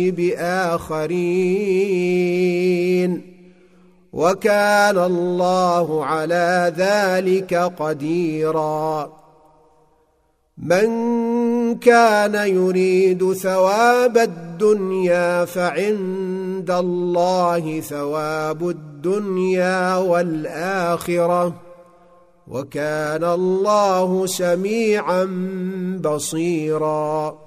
Speaker 1: بآخرين وكان الله على ذلك قديرا من كان يريد ثواب الدنيا فعند الله ثواب الدنيا والآخرة وكان الله سميعا بصيرا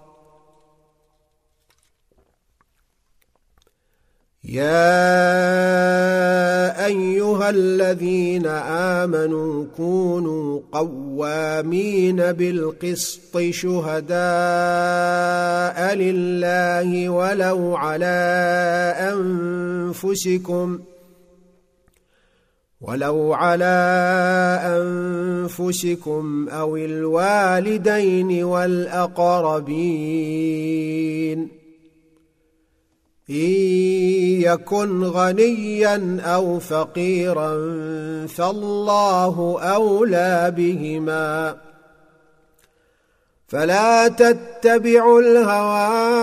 Speaker 1: يا أيها الذين آمنوا كونوا قوامين بالقسط شهداء لله ولو على أنفسكم أو الوالدين والأقربين إن يكن غنيا أو فقيرا فالله أولى بهما فلا تتبعوا الهوى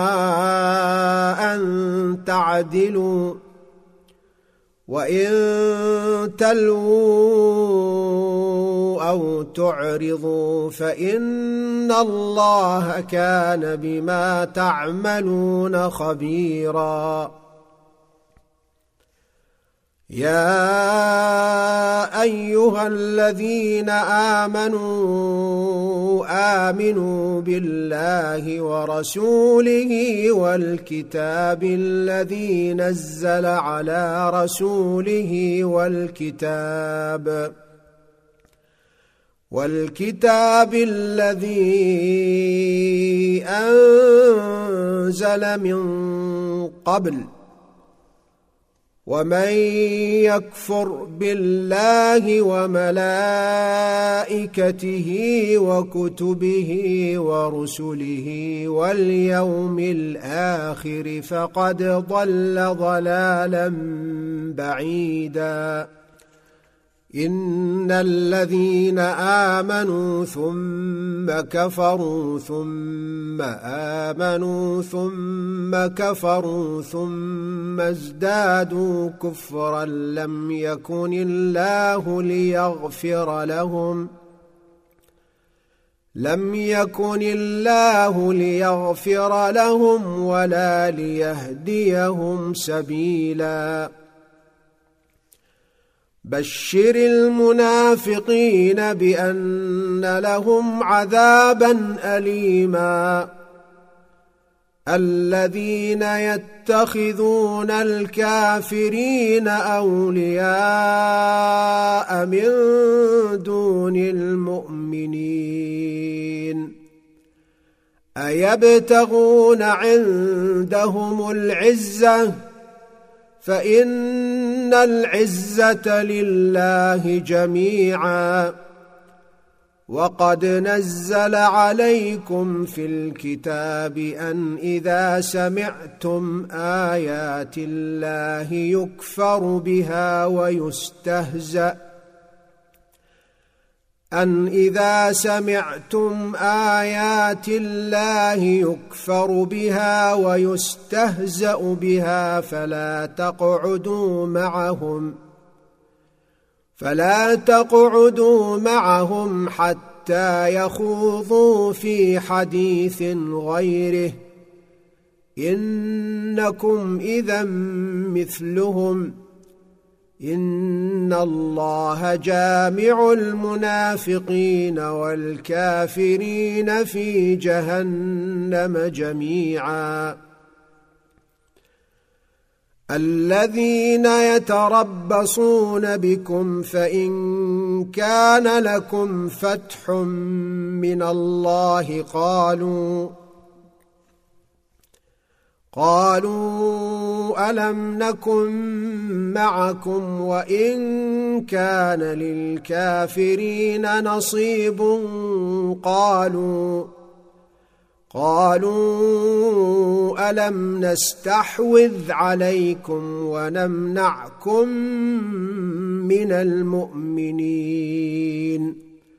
Speaker 1: أن تعدلوا وإن تلووا أو تعرضوا فإن الله كان بما تعملون خبيرا يا أيها الذين آمنوا بالله ورسوله والكتاب الذي نزل على رسوله والكتاب الذي أنزل من قبل ومن يكفر بالله وملائكته وكتبه ورسله واليوم الآخر فقد ضل ضلالا بعيدا إن الذين آمنوا ثم كفروا ثم آمنوا ثم كفروا ثم ازدادوا كفرا لم يكن الله ليغفر لهم ولا ليهديهم سبيلا بشر المنافقين بأن لهم عذابا أليما الذين يتخذون الكافرين أولياء من دون المؤمنين أيبتغون عندهم العزة فإن العزة لله جميعا وقد نزل عليكم في الكتاب أن إذا سمعتم آيات الله يكفر بها ويستهزأ بها فلا تقعدوا معهم حتى يخوضوا في حديث غيره إنكم إذا مثلهم إن الله جامع المنافقين والكافرين في جهنم جميعا الذين يتربصون بكم فإن كان لكم فتح من الله قالوا ألم نكن معكم وإن كان للكافرين نصيب قالوا ألم نستحوذ عليكم ونمنعكم من المؤمنين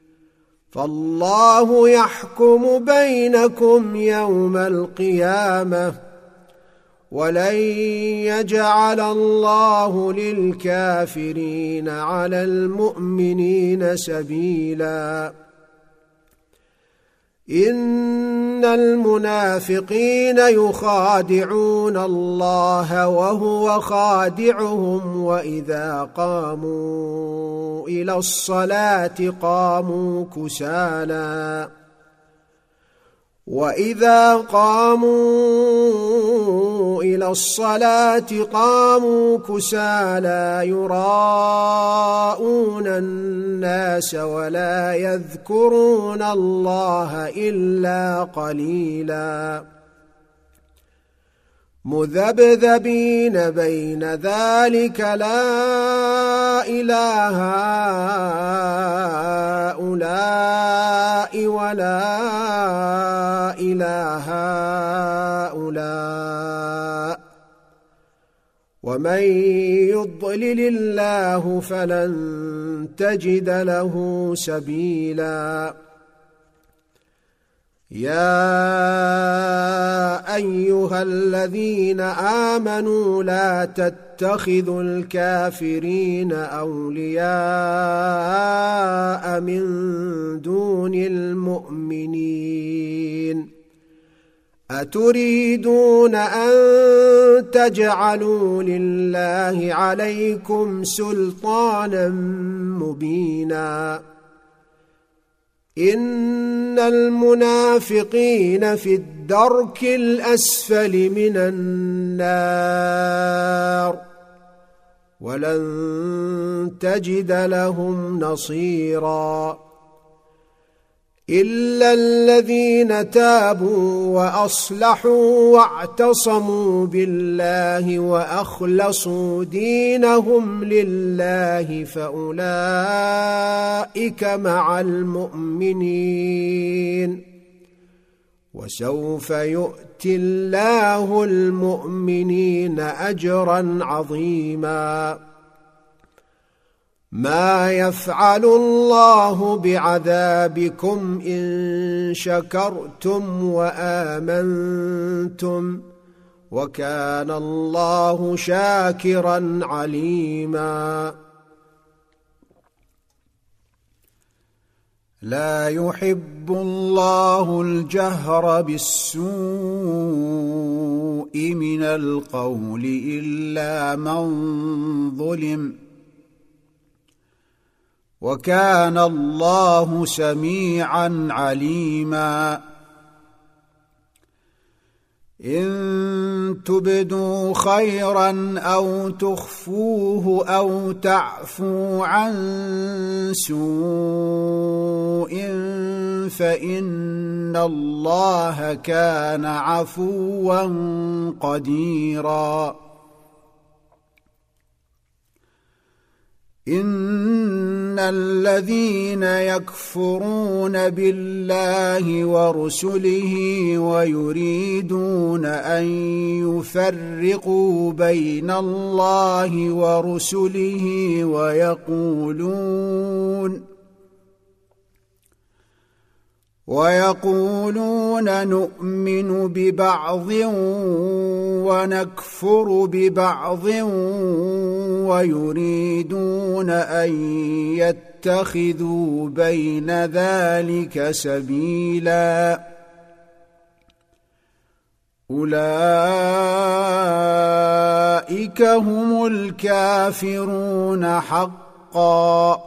Speaker 1: فالله يحكم بينكم يوم القيامة ولن يجعل الله للكافرين على المؤمنين سبيلا إن المنافقين يخادعون الله وهو خادعهم وإذا قاموا إلى الصلاة قاموا كسالى يراءون الناس ولا يذكرون الله إلا قليلا مذبذبين بين ذلك لا إله هؤلاء ولا إله هؤلاء ومن يضلل الله فلن تجد له سبيلا يا أيها الذين آمنوا لا تتخذوا الكافرين أولياء من دون المؤمنين أتريدون أن تجعلوا لله عليكم سلطانا مبينا إن المنافقين في الدرك الأسفل من النار ولن تجد لهم نصيرا إلا الذين تابوا وأصلحوا واعتصموا بالله وأخلصوا دينهم لله فأولئك مع المؤمنين وسوف يؤتي الله المؤمنين أجرا عظيما ما يفعل الله بعذابكم إن شكرتم وآمنتم وكان الله شاكرا عليما لا يحب الله الجهر بالسوء من القول إلا من ظلم وكان الله سميعا عليما إن تبدوا خيرا أو تخفوه أو تعفوا عن سوء فإن الله كان عفوا قديرا إن الذين يكفرون بالله ورسله ويريدون أن يفرقوا بين الله ورسله ويقولون نؤمن ببعض ونكفر ببعض ويريدون أن يتخذوا بين ذلك سبيلا أولئك هم الكافرون حقا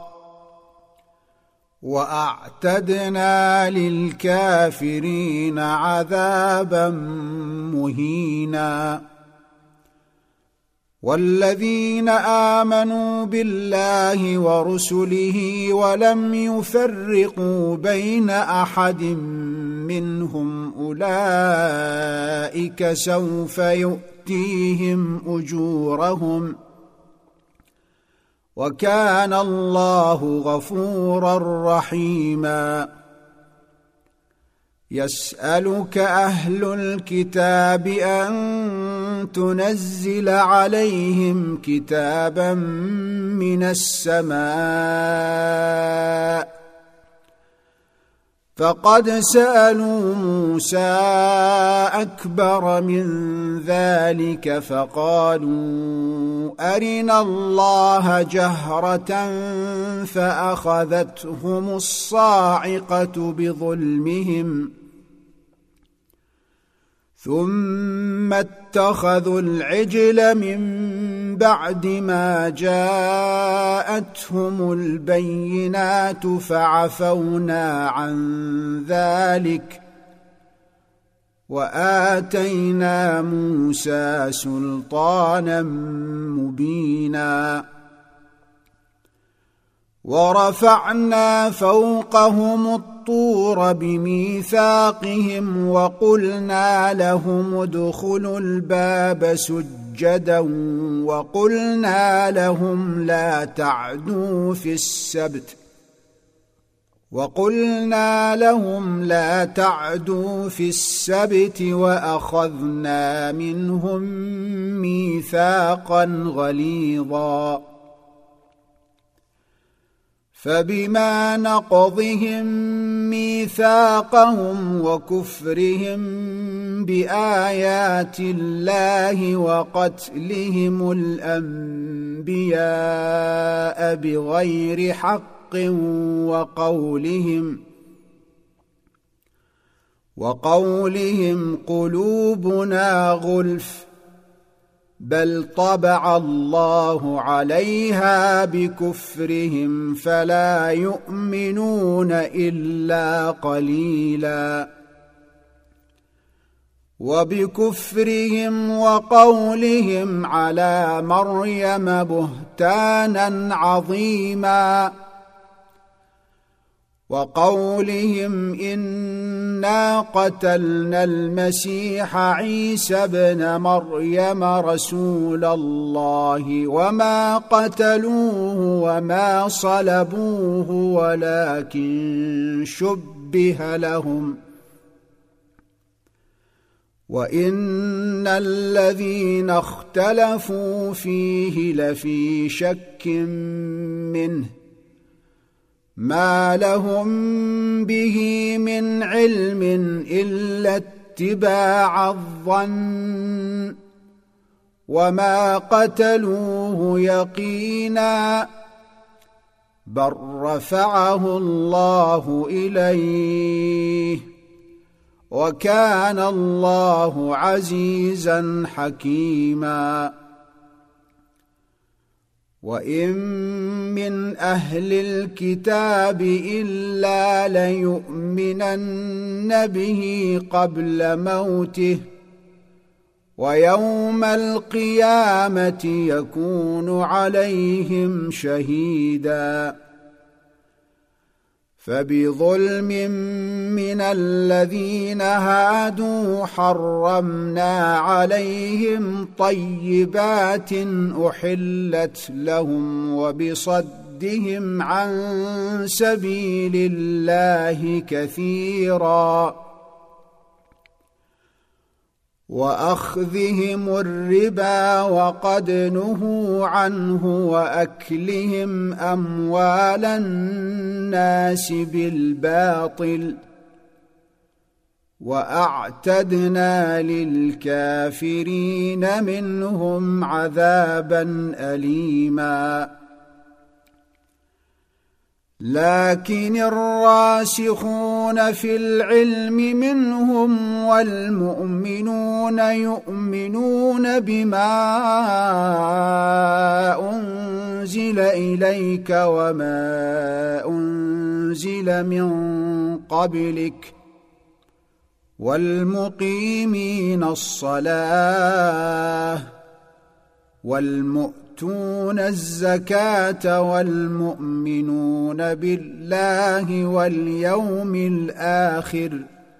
Speaker 1: وأعتدنا للكافرين عذابا مهينا والذين آمنوا بالله ورسله ولم يفرقوا بين أحد منهم أولئك سوف يؤتيهم أجورهم وكان الله غفورا رحيما يسألك أهل الكتاب أن تنزل عليهم كتابا من السماء فقد سألوا موسى أكبر من ذلك فقالوا أرنا الله جهرة فأخذتهم الصاعقة بظلمهم ثم اتخذوا العجل من بعد ما جاءتهم البينات فعفونا عن ذلك وآتينا موسى سلطانا مبينا ورفعنا فوقهم الطور بميثاقهم وقلنا لهم ادخلوا الباب سجدا وقلنا لهم لا تعدوا في السبت وأخذنا منهم ميثاقا غليظا فبما نقضهم ميثاقهم وكفرهم بآيات الله وقتلهم الأنبياء بغير حق وقولهم قلوبنا غلف بل طبع الله عليها بكفرهم فلا يؤمنون إلا قليلا وبكفرهم وقولهم على مريم بهتانا عظيما وقولهم إنا قتلنا المسيح عيسى ابن مريم رسول الله وما قتلوه وما صلبوه ولكن شبه لهم وإن الذين اختلفوا فيه لفي شك منه ما لهم به من علم إلا اتباع الظن وما قتلوه يقينا بل رفعه الله إليه وكان الله عزيزا حكيما وإن من أهل الكتاب إلا ليؤمنن به قبل موته ويوم القيامة يكون عليهم شهيدا فبظلم من الذين هادوا حرمنا عليهم طيبات أحلت لهم وبصدهم عن سبيل الله كثيرا وأخذهم الربا وقد نهوا عنه وأكلهم أموال الناس بالباطل وأعتدنا للكافرين منهم عذابا أليما لكن الراسخون في العلم منهم والمؤمنون يؤمنون بما أنزل إليك وما أنزل من قبلك والمقيمين الصلاة والمؤمنون الزكاة والمؤمنون بالله واليوم الآخر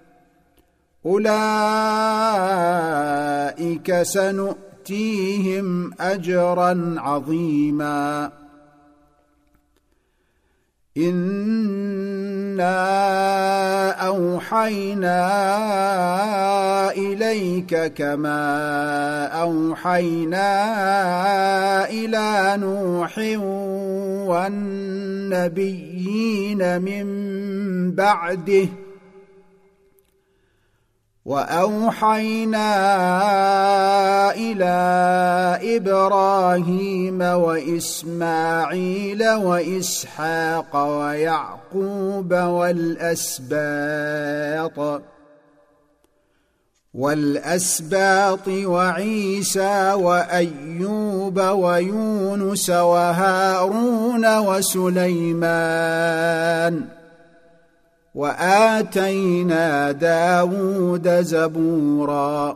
Speaker 1: أولئك سنؤتيهم أجرا عظيما إنا أوحينا إليك كما أوحينا إلى نوح والنبيين من بعده وأوحينا إلى إبراهيم وإسماعيل وإسحاق ويعقوب والأسباط وعيسى وأيوب ويونس وهارون وسليمان وآتينا داود زبورا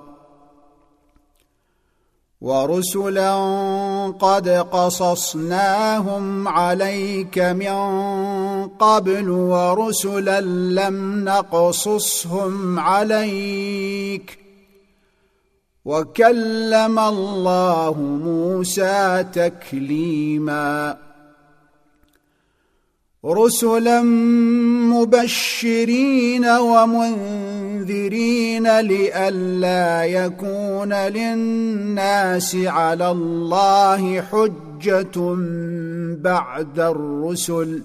Speaker 1: ورسلا قد قصصناهم عليك من قبل ورسلا لم نقصصهم عليك وكلم الله موسى تكليما رسلا مبشرين ومنذرين لئلا يكون للناس على الله حجة بعد الرسل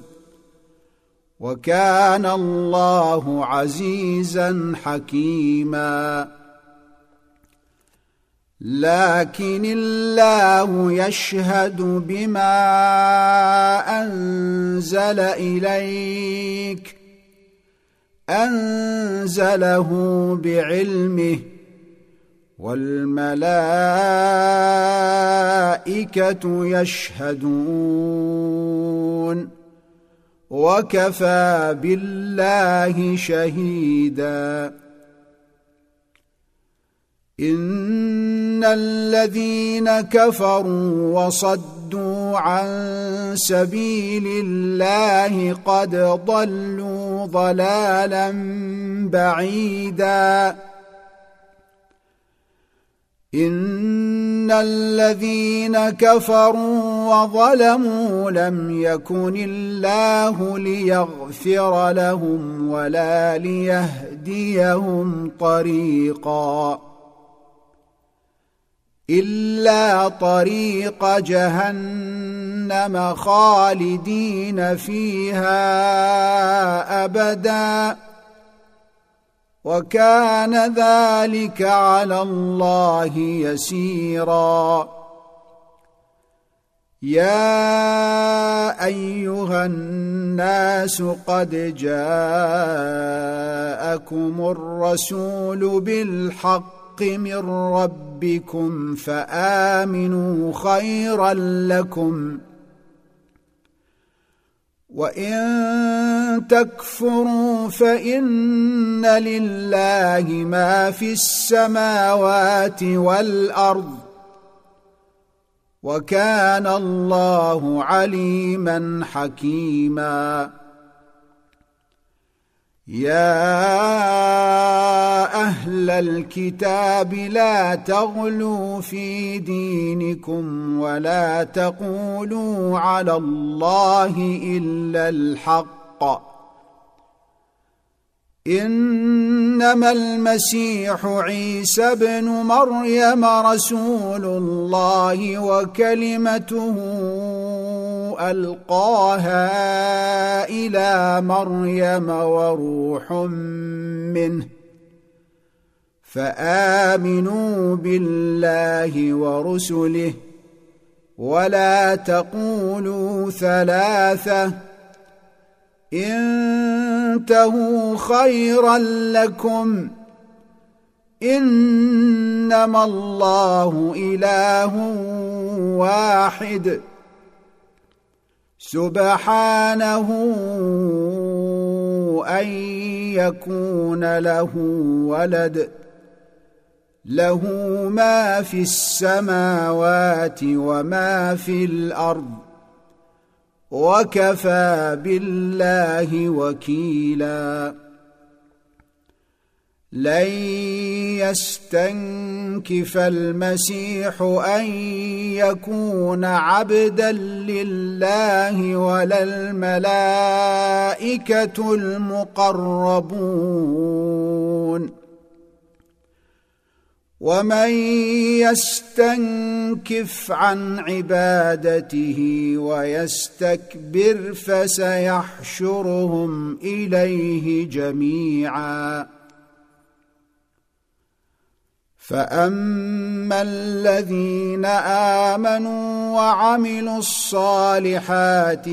Speaker 1: وكان الله عزيزا حكيما لكن الله يشهد بما أنزل إليك أنزله بعلمه والملائكة يشهدون وكفى بالله شهيدا إن الذين كفروا وصدوا صدوا عن سبيل الله قد ضلوا ضلالا بعيدا إن الذين كفروا وظلموا لم يكن الله ليغفر لهم ولا ليهديهم طريقا إلا طريق جهنم خالدين فيها أبدا وكان ذلك على الله يسيرا يا أيها الناس قد جاءكم الرسول بالحق من ربكم فآمنوا خيرا لكم وإن تكفروا فإن لله ما في السماوات والأرض وكان الله عليما حكيما يا أهل الكتاب لا تغلوا في دينكم ولا تقولوا على الله إلا الحق إنما المسيح عيسى ابن مريم رسول الله وكلمته ألقاها إلى مريم وروح منه فآمنوا بالله ورسله ولا تقولوا ثلاثة انتهوا خيرا لكم إنما الله إله واحد سبحانه أن يكون له ولد له ما في السماوات وما في الأرض وكفى بالله وكيلا لن يستنكف المسيح أن يكون عبدا لله ولا الملائكة المقربون ومن يستنكف عن عبادته ويستكبر فسيحشرهم إليه جميعا فأما الذين آمنوا وعملوا الصالحات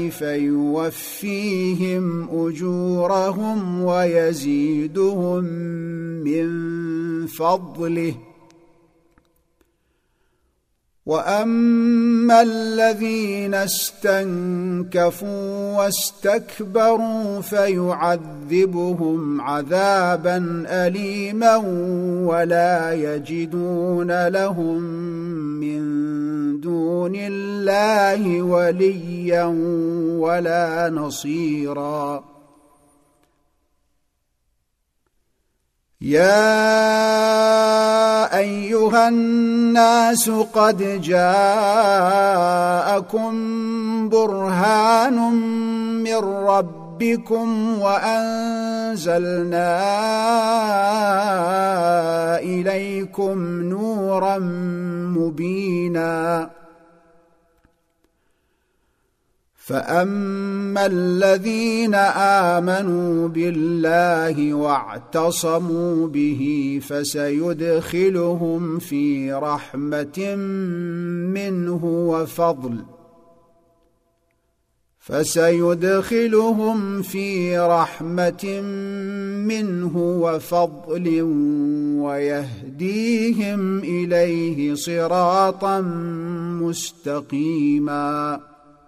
Speaker 1: فيوفيهم أجورهم ويزيدهم من فضله وأما الذين استنكفوا واستكبروا فيعذبهم عذابا أليما ولا يجدون لهم من دون الله وليا ولا نصيرا يا أيها الناس قد جاءكم برهان من ربكم وأنزلنا إليكم نورا مبينا فأما الذين آمنوا بالله واعتصموا به فسيدخلهم في رحمة منه وفضل ويهديهم إليه صراطا مستقيما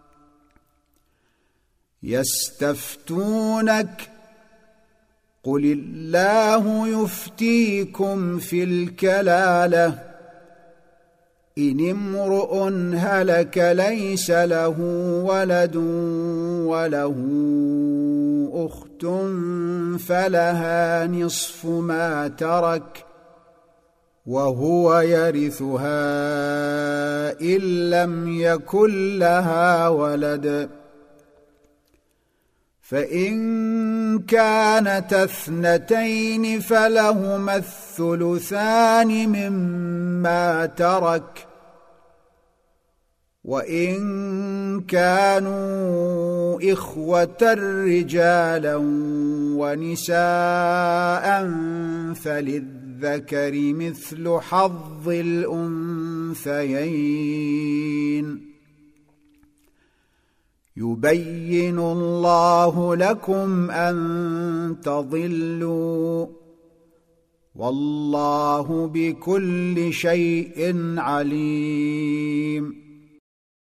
Speaker 1: يستفتونك قل الله يفتيكم في الكلالة إن امرؤ هلك ليس له ولد وله أخت فلها نصف ما ترك وهو يرثها إن لم يكن لها ولد فإن كانتا اثنتين فلهما الثلثان مما ترك وإن كانوا إخوة رجالا ونساء فللذكر مثل حظ الأنثيين يبين الله لكم أن تضلوا والله بكل شيء عليم